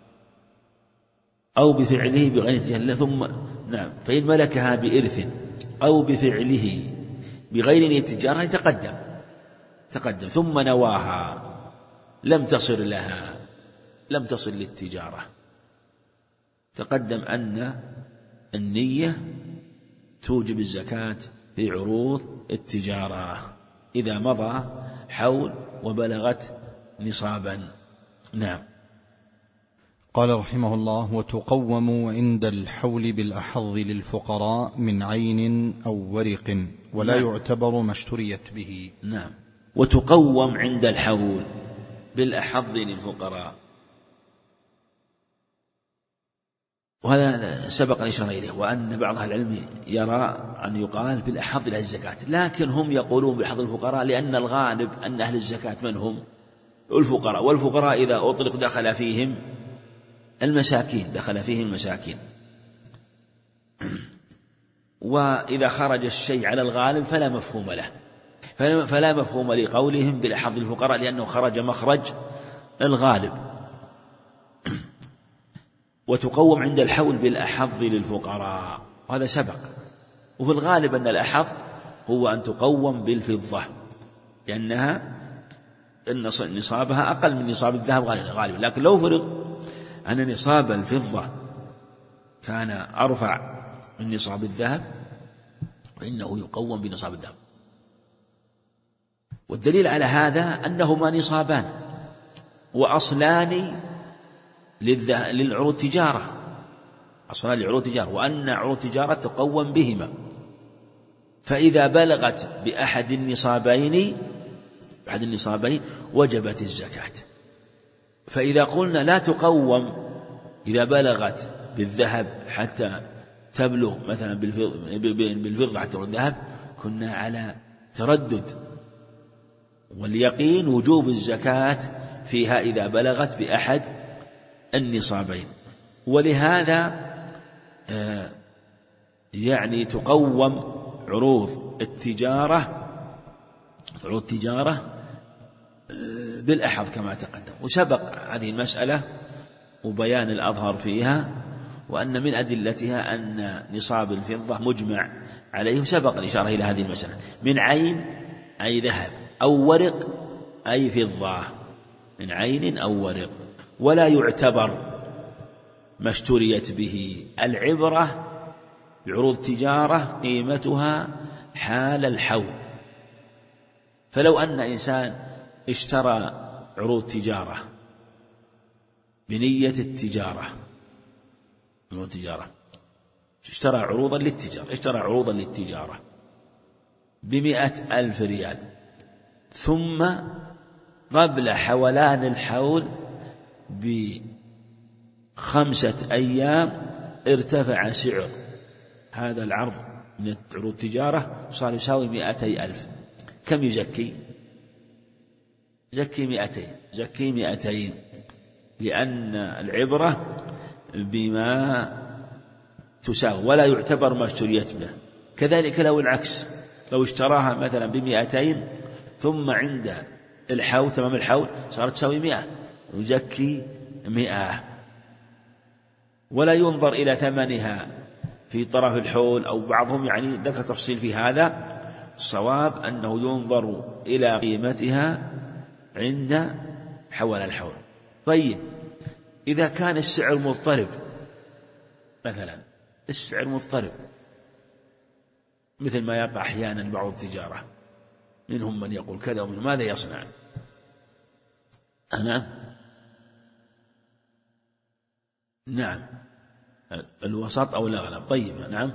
أو بفعله بغير تجارة. ثم نعم، فإن ملكها بإرث أو بفعله بغير نية التجارة تقدم ثم نواها لم تصل لها، لم تصل للتجارة. تقدم أن النية توجب الزكاة في عروض التجارة إذا مضى حول وبلغت نصابا. نعم. قال رحمه الله: وتقوم عند الحول بالأحظ للفقراء من عين أو ورق ولا نعم. يعتبر ما اشتريت به. نعم. وتقوم عند الحول بالأحظ للفقراء، وهذا سبق الإشارة إليه، وأن بعض أهل العلم يرى أن يقال بالأحظ لأهل الزكاة، لكن هم يقولون بأحظ الفقراء لأن الغالب أن أهل الزكاة من هم؟ الفقراء، والفقراء إذا أطلق دخل فيهم المساكين، وإذا خرج الشيء على الغالب فلا مفهوم لقولهم بالأحظ الفقراء لأنه خرج مخرج الغالب. وتقوم عند الحول بالأحظ للفقراء، وهذا سبق. وفي الغالب أن الأحظ هو أن تقوم بالفضة لأنها نصابها أقل من نصاب الذهب غالبا، لكن لو فرض أن نصاب الفضة كان أرفع من نصاب الذهب فإنه يقوم بنصاب الذهب. والدليل على هذا أنهما نصابان وأصلان للعروض التجارة، وأن عروض التجارة تقوم بهما، فإذا بلغت بأحد النصابين وجبت الزكاة. فإذا قلنا لا تقوم إذا بلغت بالذهب حتى تبلغ مثلا بالفضة حتى الذهب كنا على تردد، واليقين وجوب الزكاة فيها إذا بلغت بأحد النصابين. ولهذا يعني تقوم عروض التجارة بالأحظ كما تقدم. وسبق هذه المسألة وبيان الأظهر فيها، وأن من أدلتها أن نصاب الفضة مجمع عليه، سبق الإشارة إلى هذه المسألة، من عين أي ذهب أو ورق أي فضة، من عين أو ورق، ولا يعتبر ما اشتريت به. العبرة بعروض تجارة قيمتها حال الحول، فلو أن إنسان اشترى عروض تجارة بنية التجارة، اشترى عروضا للتجارة 100,000 ريال، ثم قبل حولان الحول ب5 أيام ارتفع سعر هذا العرض من عروض التجارة صار يساوي 200,000. كم يزكي؟ زكي 200، لأن العبرة بما تساوي ولا يعتبر ما اشتريت به. كذلك لو العكس، لو اشتراها مثلا ب200 ثم عند الحول تمام الحول صارت تساوي 100، يزكي 100، ولا ينظر إلى ثمنها في طرف الحول، أو بعضهم يعني ذكر تفصيل في هذا. الصواب أنه ينظر إلى قيمتها عند حول الحول. طيب إذا كان السعر مضطرب، مثلا السعر مضطرب مثل ما يقع أحيانا بعض التجارة، منهم من يقول كذا ومن ماذا يصنع؟ نعم الوسط أو الأغلب. طيب نعم.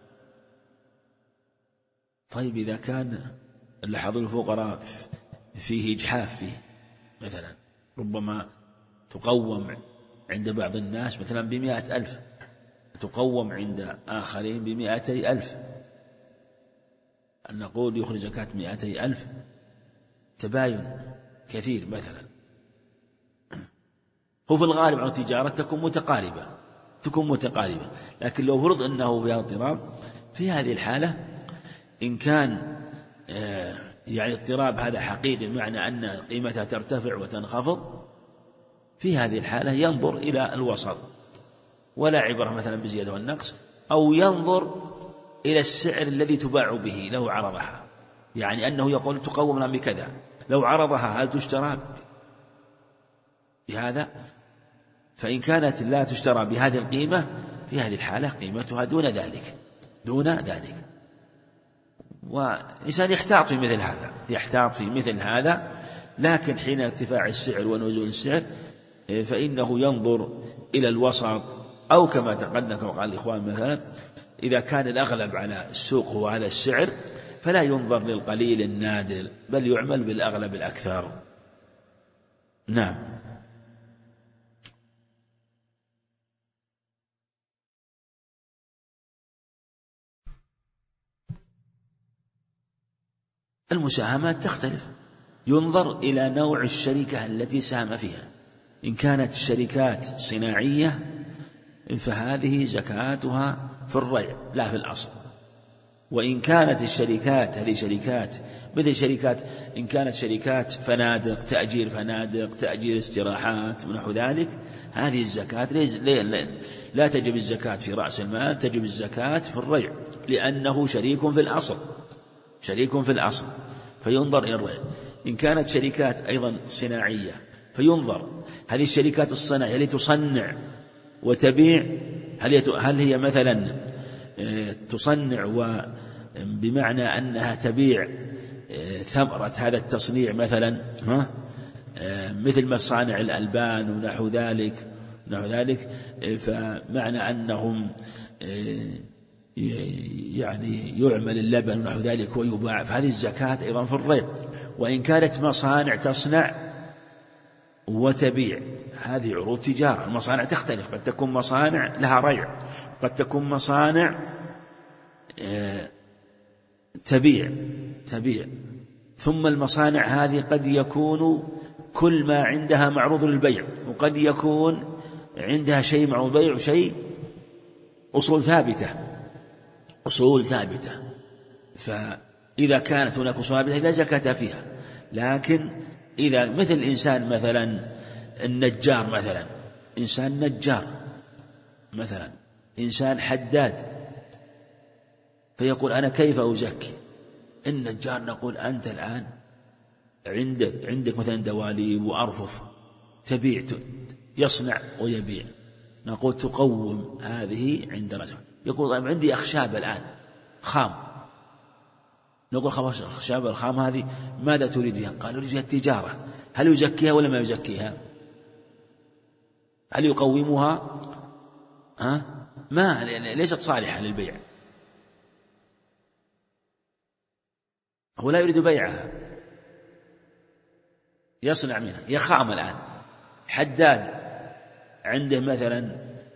طيب إذا كان اللحظ الفقراء فيه إجحاف فيه مثلا، ربما تقوم عند بعض الناس مثلا 100,000، تقوم عند آخرين 200,000، أن نقول يخرج زكاة 200,000، تباين كثير مثلا. هو في الغالب عن التجارة تكون متقاربة، لكن لو فرض أنه فيها اضطراب، في هذه الحالة إن كان يعني اضطراب هذا حقيقي بمعنى أن قيمتها ترتفع وتنخفض، في هذه الحالة ينظر إلى الوسط ولا عبرة مثلا بالزيادة والنقص، أو ينظر إلى السعر الذي تباع به لو عرضها، يعني أنه يقول تقوم لنا بكذا، لو عرضها هل تشترى بهذا؟ فإن كانت لا تشترى بهذه القيمة في هذه الحالة قيمتها دون ذلك. وإنسان يحتاط في مثل هذا، لكن حين ارتفاع السعر ونزول السعر فإنه ينظر إلى الوسط، أو كما تقدم كما قال الإخوان مثلا إذا كان الأغلب على السوق هو هذا السعر فلا ينظر للقليل النادر، بل يعمل بالأغلب الأكثر. نعم. المساهمات تختلف، ينظر إلى نوع الشركة التي ساهم فيها. إن كانت الشركات صناعية فهذه زكاتها في الريع لا في الأصل. وإن كانت الشركات هذه شركات مثل شركات، إن كانت شركات فنادق، تأجير استراحات ونحو ذلك، هذه الزكاة لا تجب الزكاة في رأس المال، تجب الزكاة في الريع، لأنه شريك في الأصل فينظر إلى الريع. إن كانت شركات أيضا صناعية فينظر هذه الشركات الصناعية التي تصنع وتبيع، هل هي مثلا تصنع بمعنى أنها تبيع ثمرة هذا التصنيع مثلا مثل مصانع الألبان ونحو ذلك، فمعنى أنهم يعني يعمل اللبن ونحو ذلك ويباع، فهذه الزكاة أيضا في الريع. وإن كانت مصانع تصنع وتبيع، هذه عروض تجارة. المصانع تختلف، قد تكون مصانع لها ريع، قد تكون مصانع تبيع. ثم المصانع هذه قد يكون كل ما عندها معروض للبيع، وقد يكون عندها شيء معروض للبيع وشيء أصول ثابتة. فإذا كانت هناك أصول ثابتة لا زكاة فيها. لكن إذا مثل إنسان مثلا النجار مثلا، إنسان نجار مثلا، إنسان حداد، فيقول أنا كيف أزكي؟ النجار نقول أنت الآن عندك مثلا دواليب وأرفف تبيع، يصنع ويبيع، نقول تقوم هذه عند رجل. يقول عندي أخشاب الآن خام، نقول خلاص أخشاب الخام هذه ماذا تريد بها؟ قال أريد بها التجارة. هل يزكيها ولا ما يزكيها؟ هل يقومها؟ ما ليست صالحة للبيع، هو لا يريد بيعها، يصنع منها، هي خام الآن. حداد عنده مثلا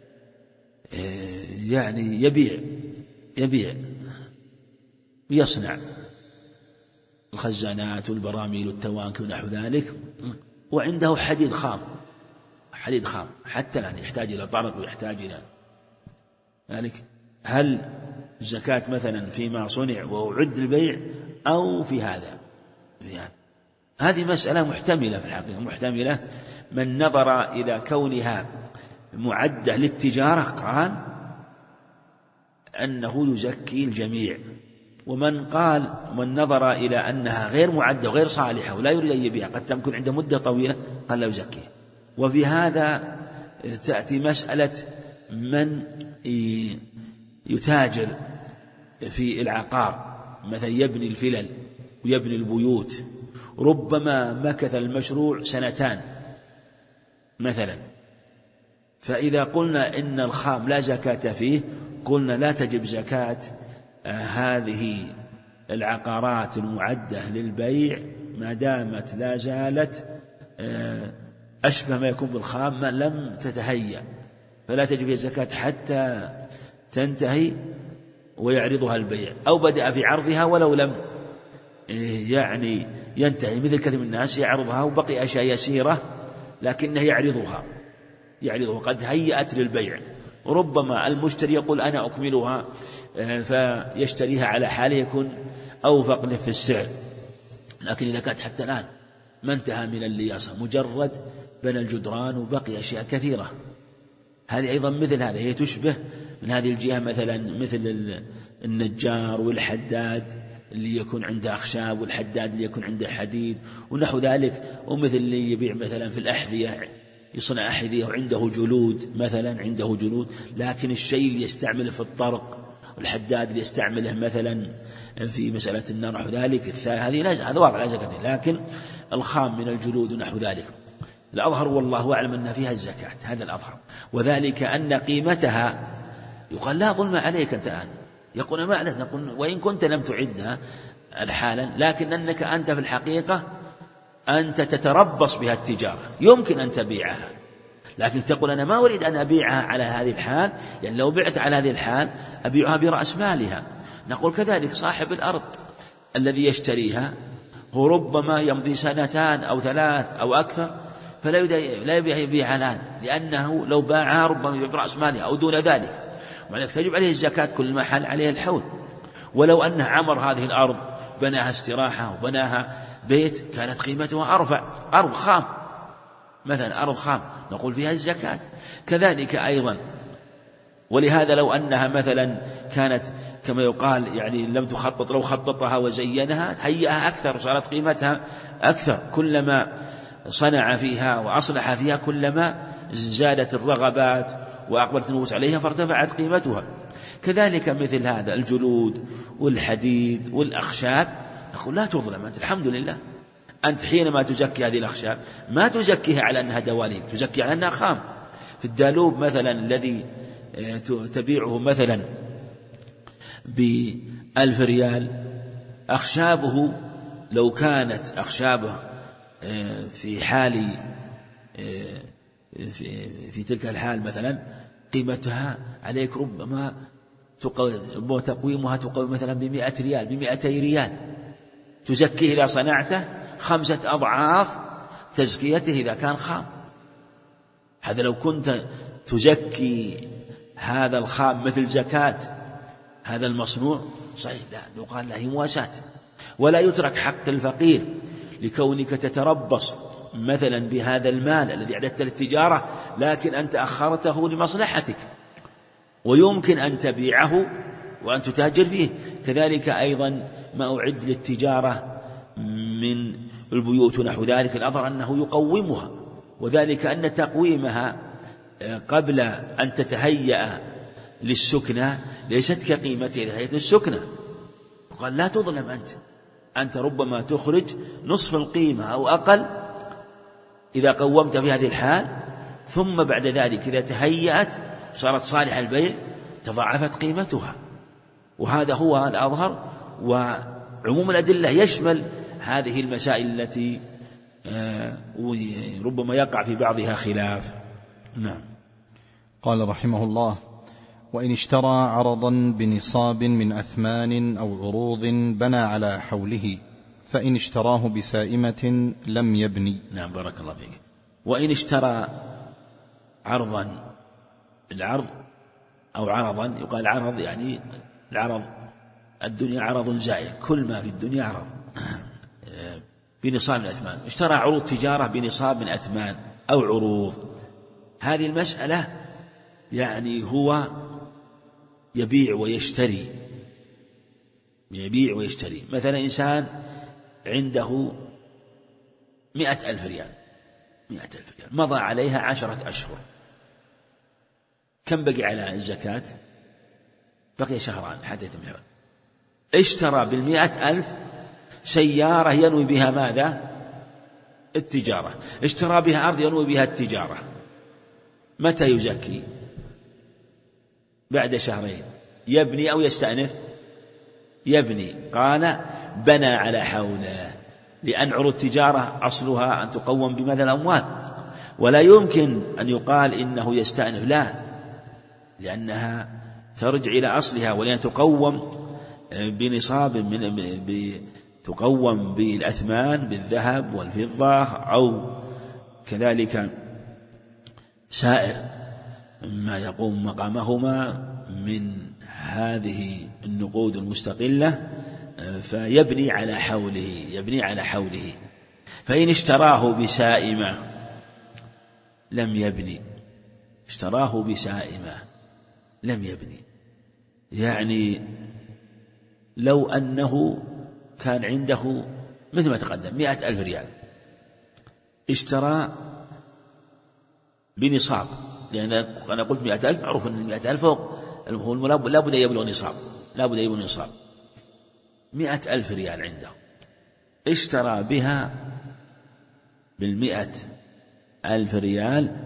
يعني يبيع ويصنع الخزانات والبراميل والتوانك ونحو ذلك، وعنده حديد خام حتى الآن يحتاج إلى طرق ويحتاج إلى ذلك. هل الزكاة مثلا فيما صنع وأعد البيع أو في هذا؟ هذه مسألة محتملة في الحقيقة، محتملة. من نظر إلى كونها معدة للتجارة قال أنه يزكي الجميع، ومن نظر إلى أنها غير معدة وغير صالحة ولا يريد أن يبيع، قد تمكن عنده مدة طويلة، قال لا يزكيه. وبهذا تأتي مسألة من يتاجر في العقار، مثلا يبني الفلل ويبني البيوت، ربما مكث المشروع 2 مثلا، فإذا قلنا إن الخام لا زكاة فيه، قلنا لا تجب زكاة هذه العقارات المعدة للبيع ما دامت لا زالت أشبه ما يكون بالخام ما لم تتهيأ، فلا تجب الزكاة حتى تنتهي ويعرضها البيع، أو بدأ في عرضها ولو لم يعني ينتهي، مثل كثير من الناس يعرضها وبقي أشياء يسيرة لكنه يعرضها قد هيأت للبيع، ربما المشتري يقول أنا أكملها فيشتريها على حاله يكون أوفق له في السعر، لكن إذا كانت حتى الآن ما انتهى من اللياصة، مجرد بنى الجدران وبقي أشياء كثيرة، هذه أيضا مثل هذا، هي تشبه من هذه الجهة مثلا مثل النجار والحداد اللي يكون عنده أخشاب، والحداد اللي يكون عنده حديد ونحو ذلك، ومثل اللي يبيع مثلا في الأحذية، يصنع أحذية وعنده جلود مثلا، عنده جلود، لكن الشيء اللي يستعمله في الطرق، والحداد اللي يستعمله مثلا في مسألة النار ونحو ذلك، هذا واضح لا زكاة، لكن الخام من الجلود ونحو ذلك الأظهر والله أعلم أن فيها الزكاة، هذا الأظهر، وذلك أن قيمتها يقال لا ظلم عليك أنت الآن، يقول ما عليك، نقول وإن كنت لم تعدها الحالا، لكن أنك أنت في الحقيقة أنت تتربص بها التجارة، يمكن أن تبيعها، لكن تقول أنا ما أريد أن أبيعها على هذه الحال، لأن لو بعت على هذه الحال أبيعها برأس مالها. نقول كذلك صاحب الأرض الذي يشتريها هو ربما يمضي 2 أو 3 أو أكثر، فلا يبيعها الآن، لأنه لو باعها ربما يبيع برأس مالها أو دون ذلك، وعليك تجب عليه الزكاة كل ما حل عليه الحول. ولو أنه عمر هذه الأرض بناها استراحة وبناها بيت كانت قيمتها أرفع، أرض خام مثلا، أرض خام نقول فيها الزكاة كذلك أيضا. ولهذا لو أنها مثلا كانت كما يقال يعني لم تخطط، لو خططها وزينها هيئها أكثر وصارت قيمتها أكثر، كلما صنع فيها وأصلح فيها كلما زادت الرغبات وأقبلت النفوس عليها فارتفعت قيمتها. كذلك مثل هذا الجلود والحديد والأخشاب نقول لا تظلم أنت، الحمد لله أنت حينما تزكي هذه الأخشاب ما تزكيها على أنها دواليب، تزكي على أنها خام. في الدالوب مثلا الذي تبيعه مثلا ب1,000 ريال، أخشابه لو كانت أخشابه في حال في تلك الحال مثلا قيمتها عليك ربما تقويمها تقوم مثلا ب100 ريال، ب200 ريال، تزكيه إذا صنعته 5 أضعاف تزكيته إذا كان خام. هذا لو كنت تزكي هذا الخام مثل زكاة هذا المصنوع صحيح، لا يقال له مواساة، ولا يترك حق الفقير لكونك تتربص مثلا بهذا المال الذي أعددت للتجارة، لكن أنت أخرته لمصلحتك ويمكن أن تبيعه وأن تتاجر فيه. كذلك أيضا ما أعد للتجارة من البيوت ونحو ذلك الأظهر أنه يقومها، وذلك أن تقويمها قبل أن تتهيأ للسكنة ليست كقيمتها إذا تهيأت للسكنة، قال لا تظلم أنت ربما تخرج نصف القيمة أو أقل إذا قومت في هذه الحال، ثم بعد ذلك إذا تهيأت صارت صالح البيع تضاعفت قيمتها. وهذا هو الأظهر، وعموم الأدلة يشمل هذه المسائل التي ربما يقع في بعضها خلاف. نعم. قال رحمه الله: وإن اشترى عرضا بنصاب من أثمان أو عروض بنى على حوله، فإن اشتراه بسائمة لم يبني. نعم بارك الله فيك. وإن اشترى عرضا، العرض أو عرضا يقال عرض يعني العرض الدنيا عرض زائل، كل ما في الدنيا عرض بنصاب من أثمان، اشترى عروض تجارة بنصاب من أثمان أو عروض. هذه المسألة يعني هو يبيع ويشتري، يبيع ويشتري. مثلا إنسان عنده 100,000 ريال، 100,000 ريال مضى عليها 10 أشهر، كم بقي على الزكاة؟ بقي 2 شهر حتى يتم الحول. اشترى 100,000 سيارة ينوي بها ماذا؟ التجارة. اشترى بها أرض ينوي بها التجارة، متى يزكي؟ بعد 2 شهر. يبني أو يستأنف؟ يبني. قال بنى على حوله، لأن عروض التجارة أصلها أن تقوم بمثل الأموال، ولا يمكن أن يقال إنه يستأنف، لا، لأنها ترجع إلى أصلها، ولأن تقوم بنصاب تقوم بالأثمان بالذهب والفضة أو كذلك سائر ما يقوم مقامهما من هذه النقود المستقلة فيبني على حوله. فإن اشتراه بسائمة لم يبني، اشتراه بسائمة لم يبني، يعني لو أنه كان عنده مثل ما تقدم 100,000 ريال، اشترى بنصاب، لأن أنا قلت 100,000 معروف أن 100,000 فوق لا بد يبلغ نصاب 100,000 ريال عنده، اشترى بها بال100,000 ريال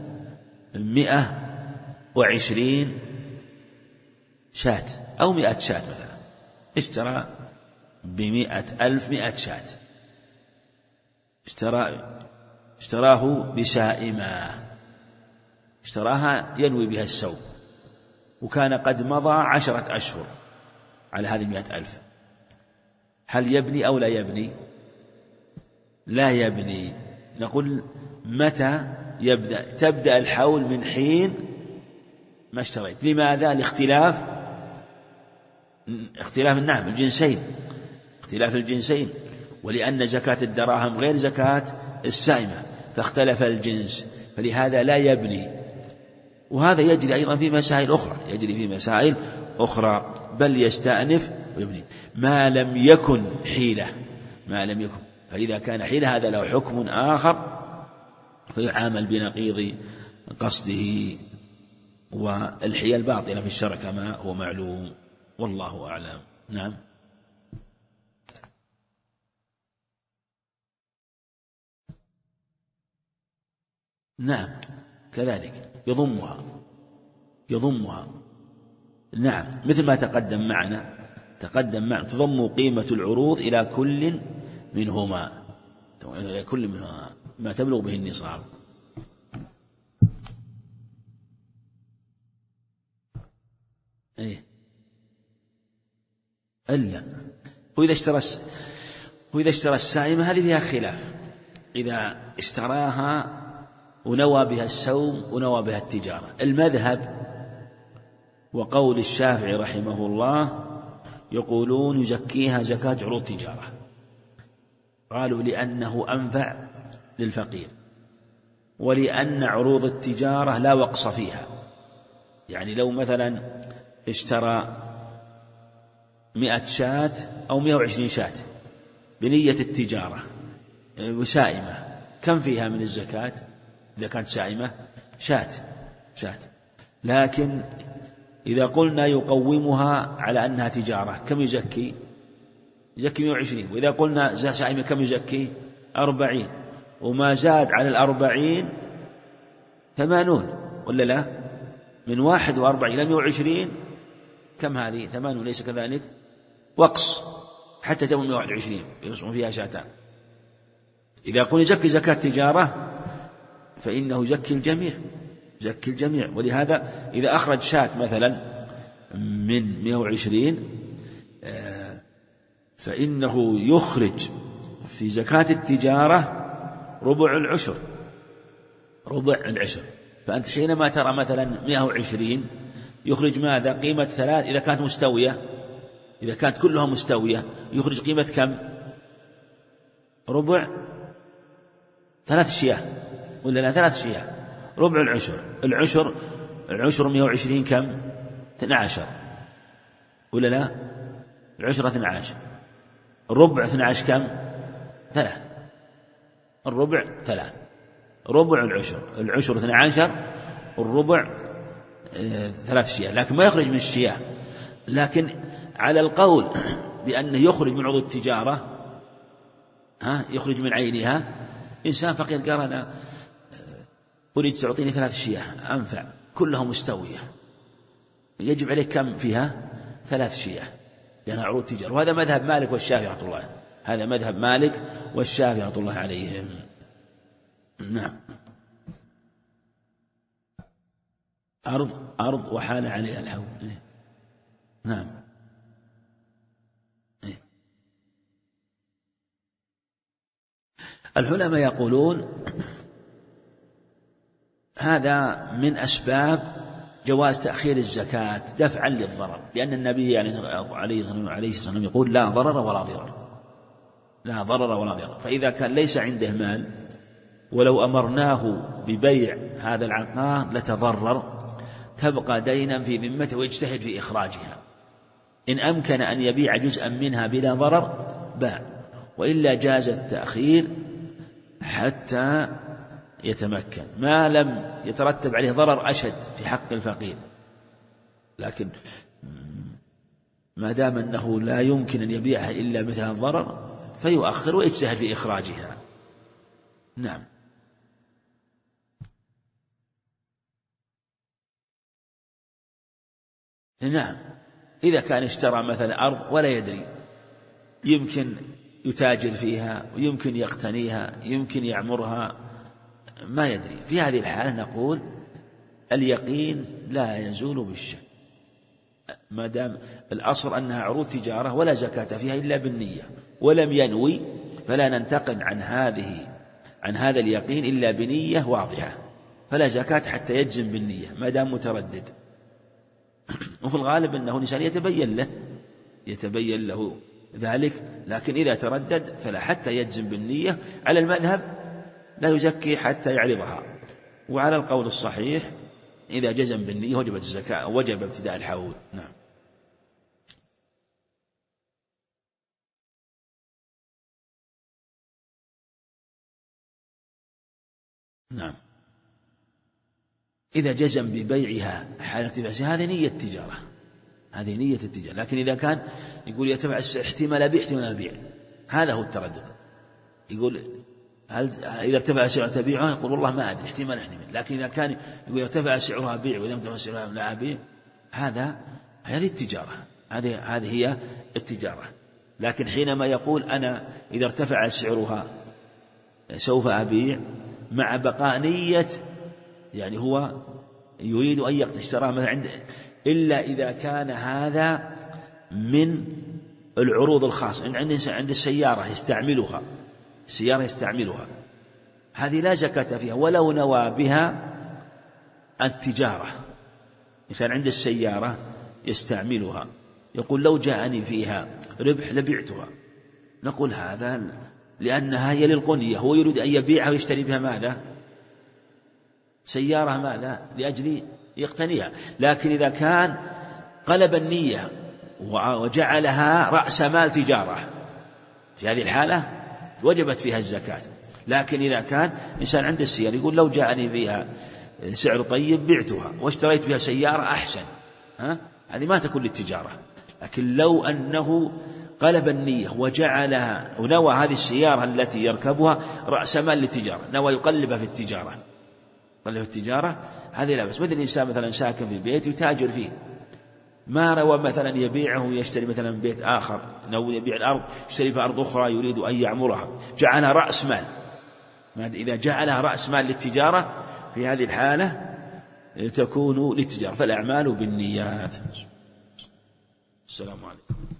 120 شاة أو 100 شاة مثلا، اشترى ب100,000 100 شاة، اشتراه بسائمة، اشتراها ينوي بها السوم، وكان قد مضى 10 أشهر على هذه 100,000، هل يبني أو لا يبني؟ لا يبني. نقول متى تبدأ الحول؟ من حين ما اشتريت. لماذا؟ لاختلاف النعم الجنسين، اختلاف الجنسين، ولأن زكاة الدراهم غير زكاة السائمة، فاختلف الجنس، فلهذا لا يبني. وهذا يجري أيضا في مسائل أخرى، بل يستأنف ويبني ما لم يكن حيلة. فإذا كان حيلة هذا له حكم آخر، فيعامل بنقيض قصده، والحيل باطلة في الشرع كما هو معلوم، والله أعلم. نعم كذلك يضمها نعم، مثل ما تقدم معنا تضم قيمة العروض إلى كل منهما ما تبلغ به النصاب. إلا وإذا اشترى السائمة هذه فيها خلاف، إذا اشتراها ونوى بها السوم ونوى بها التجارة. المذهب وقول الشافعي رحمه الله يقولون يزكيها زكاة عروض تجارة، قالوا لأنه أنفع للفقير، ولأن عروض التجارة لا وقص فيها، يعني لو مثلا اشترى 100 شاة أو 120 شاة بنية التجارة وسائمة، كم فيها من الزكاة؟ إذا كانت سائمة شاة، لكن إذا قلنا يقومها على أنها تجارة كم يزكي 120، وإذا قلنا سائمة كم يزكي 40، وما زاد على 40 80 ولا لا؟ من 41 إلى 120 كم هذه؟ 80 ليس كذلك؟ وقص حتى تكون 121 يصبح فيها شاتان. إذا قلنا يزكي زكاة تجارة فإنه يزكي الجميع، ولهذا إذا أخرج شاة مثلا من 120 فإنه يخرج في زكاة التجارة ربع العشر. فأنت حينما ترى مثلا 120 يخرج ماذا؟ قيمة 3 إذا كانت مستوية، إذا كانت كلها مستوية يخرج قيمة كم؟ ربع 3 شياه ولا لا؟ 3 شياه، ربع العشر 120 كم؟ 12 ولا لا؟ العشرة 12، الربع 12 كم؟ 3، الربع 3، ربع العشر 12، الربع 3 شياه، لكن ما يخرج من الشياه. لكن على القول بأنه يخرج من عروض التجارة، يخرج من عينها، إنسان فقير قال أنا أريد تعطيني 3 شياه أنفع كلها مستوية، يجب عليك كم فيها؟ 3 شياه، لأنها عروض تجارة. وهذا مذهب مالك والشافعي رحمه الله، هذا مذهب مالك والشافعي رحمه الله عليهم. نعم. أرض وحال عليها الحول. نعم. العلماء يقولون هذا من أسباب جواز تأخير الزكاة دفعا للضرر، لأن النبي عليه الصلاة والسلام يقول لا ضرر ولا ضرر، لا ضرر ولا ضرر. فإذا كان ليس عنده مال ولو أمرناه ببيع هذا العقار لتضرر، تبقى دينا في ذمته ويجتهد في إخراجها. إن أمكن أن يبيع جزءا منها بلا ضرر باع، وإلا جاز التأخير حتى يتمكن ما لم يترتب عليه ضرر أشد في حق الفقير. لكن ما دام أنه لا يمكن أن يبيعها إلا مثل الضرر فيؤخر ويجتهد في إخراجها. نعم. نعم. إذا كان اشترى مثلا أرض ولا يدري، يمكن يتاجر فيها ويمكن يقتنيها يمكن يعمرها، ما يدري، في هذه الحالة نقول اليقين لا يزول بالشك، ما دام الأصل أنها عروض تجارة ولا زكاة فيها إلا بالنية، ولم ينوي فلا ننتقل عن هذا اليقين إلا بنية واضحة، فلا زكاة حتى يجزم بالنية ما دام متردد. وفي الغالب أنه الإنسان يتبين له ذلك، لكن إذا تردد فلا حتى يجزم بالنية. على المذهب لا يزكي حتى يعرضها، وعلى القول الصحيح إذا جزم بالنية وجبت الزكاة، وجب ابتداء الحول. نعم. نعم. إذا جزم ببيعها حال ارتفاعها هذه نية التجارة، هذه نية التجارة. لكن إذا كان يقول يتبع احتمال أبيع احتمال أبيع، هذا هو التردد. يقول هل إذا ارتفع سعرها تبيعها، يقول والله ما أدري احتمال. لكن إذا كان يقول ارتفع سعرها بيع وإذا ارتفع سعرها لا أبيع، هذه التجارة، هذه هي التجارة. لكن حينما يقول أنا إذا ارتفع سعرها سوف أبيع مع بقاء نية، يعني هو يريد أن اشترى مثلا إلا إذا كان هذا من العروض الخاصة عند السيارة يستعملها، هذه لا زكاة فيها ولو نوى بها التجارة. كان عند السيارة يستعملها، يقول لو جاءني فيها ربح لبعتها، نقول هذا لأنها هي للقنية، هو يريد أن يبيعها ويشتري بها ماذا؟ سيارة، ماذا؟ لأجل يقتنيها. لكن إذا كان قلب النية وجعلها رأس مال تجارة، في هذه الحالة وجبت فيها الزكاة. لكن إذا كان إنسان عند السيارة يقول لو جاءني فيها سعر طيب بعتها واشتريت بها سيارة أحسن، هذه ما تكون للتجارة. لكن لو أنه قلب النية وجعلها ونوى هذه السيارة التي يركبها رأس مال للتجارة، نوى يقلبها في التجارة، هذه لا بس. مثل إنسان مثلا ساكن في بيت يتاجر فيه، ما روى مثلا يبيعه ويشتري مثلا بيت آخر، أو يبيع الأرض يشتري في أرض أخرى يريد أن يعمرها، جعلها رأس مال. إذا جعلها رأس مال للتجارة في هذه الحالة تكون للتجارة، فالأعمال بالنيات. السلام عليكم.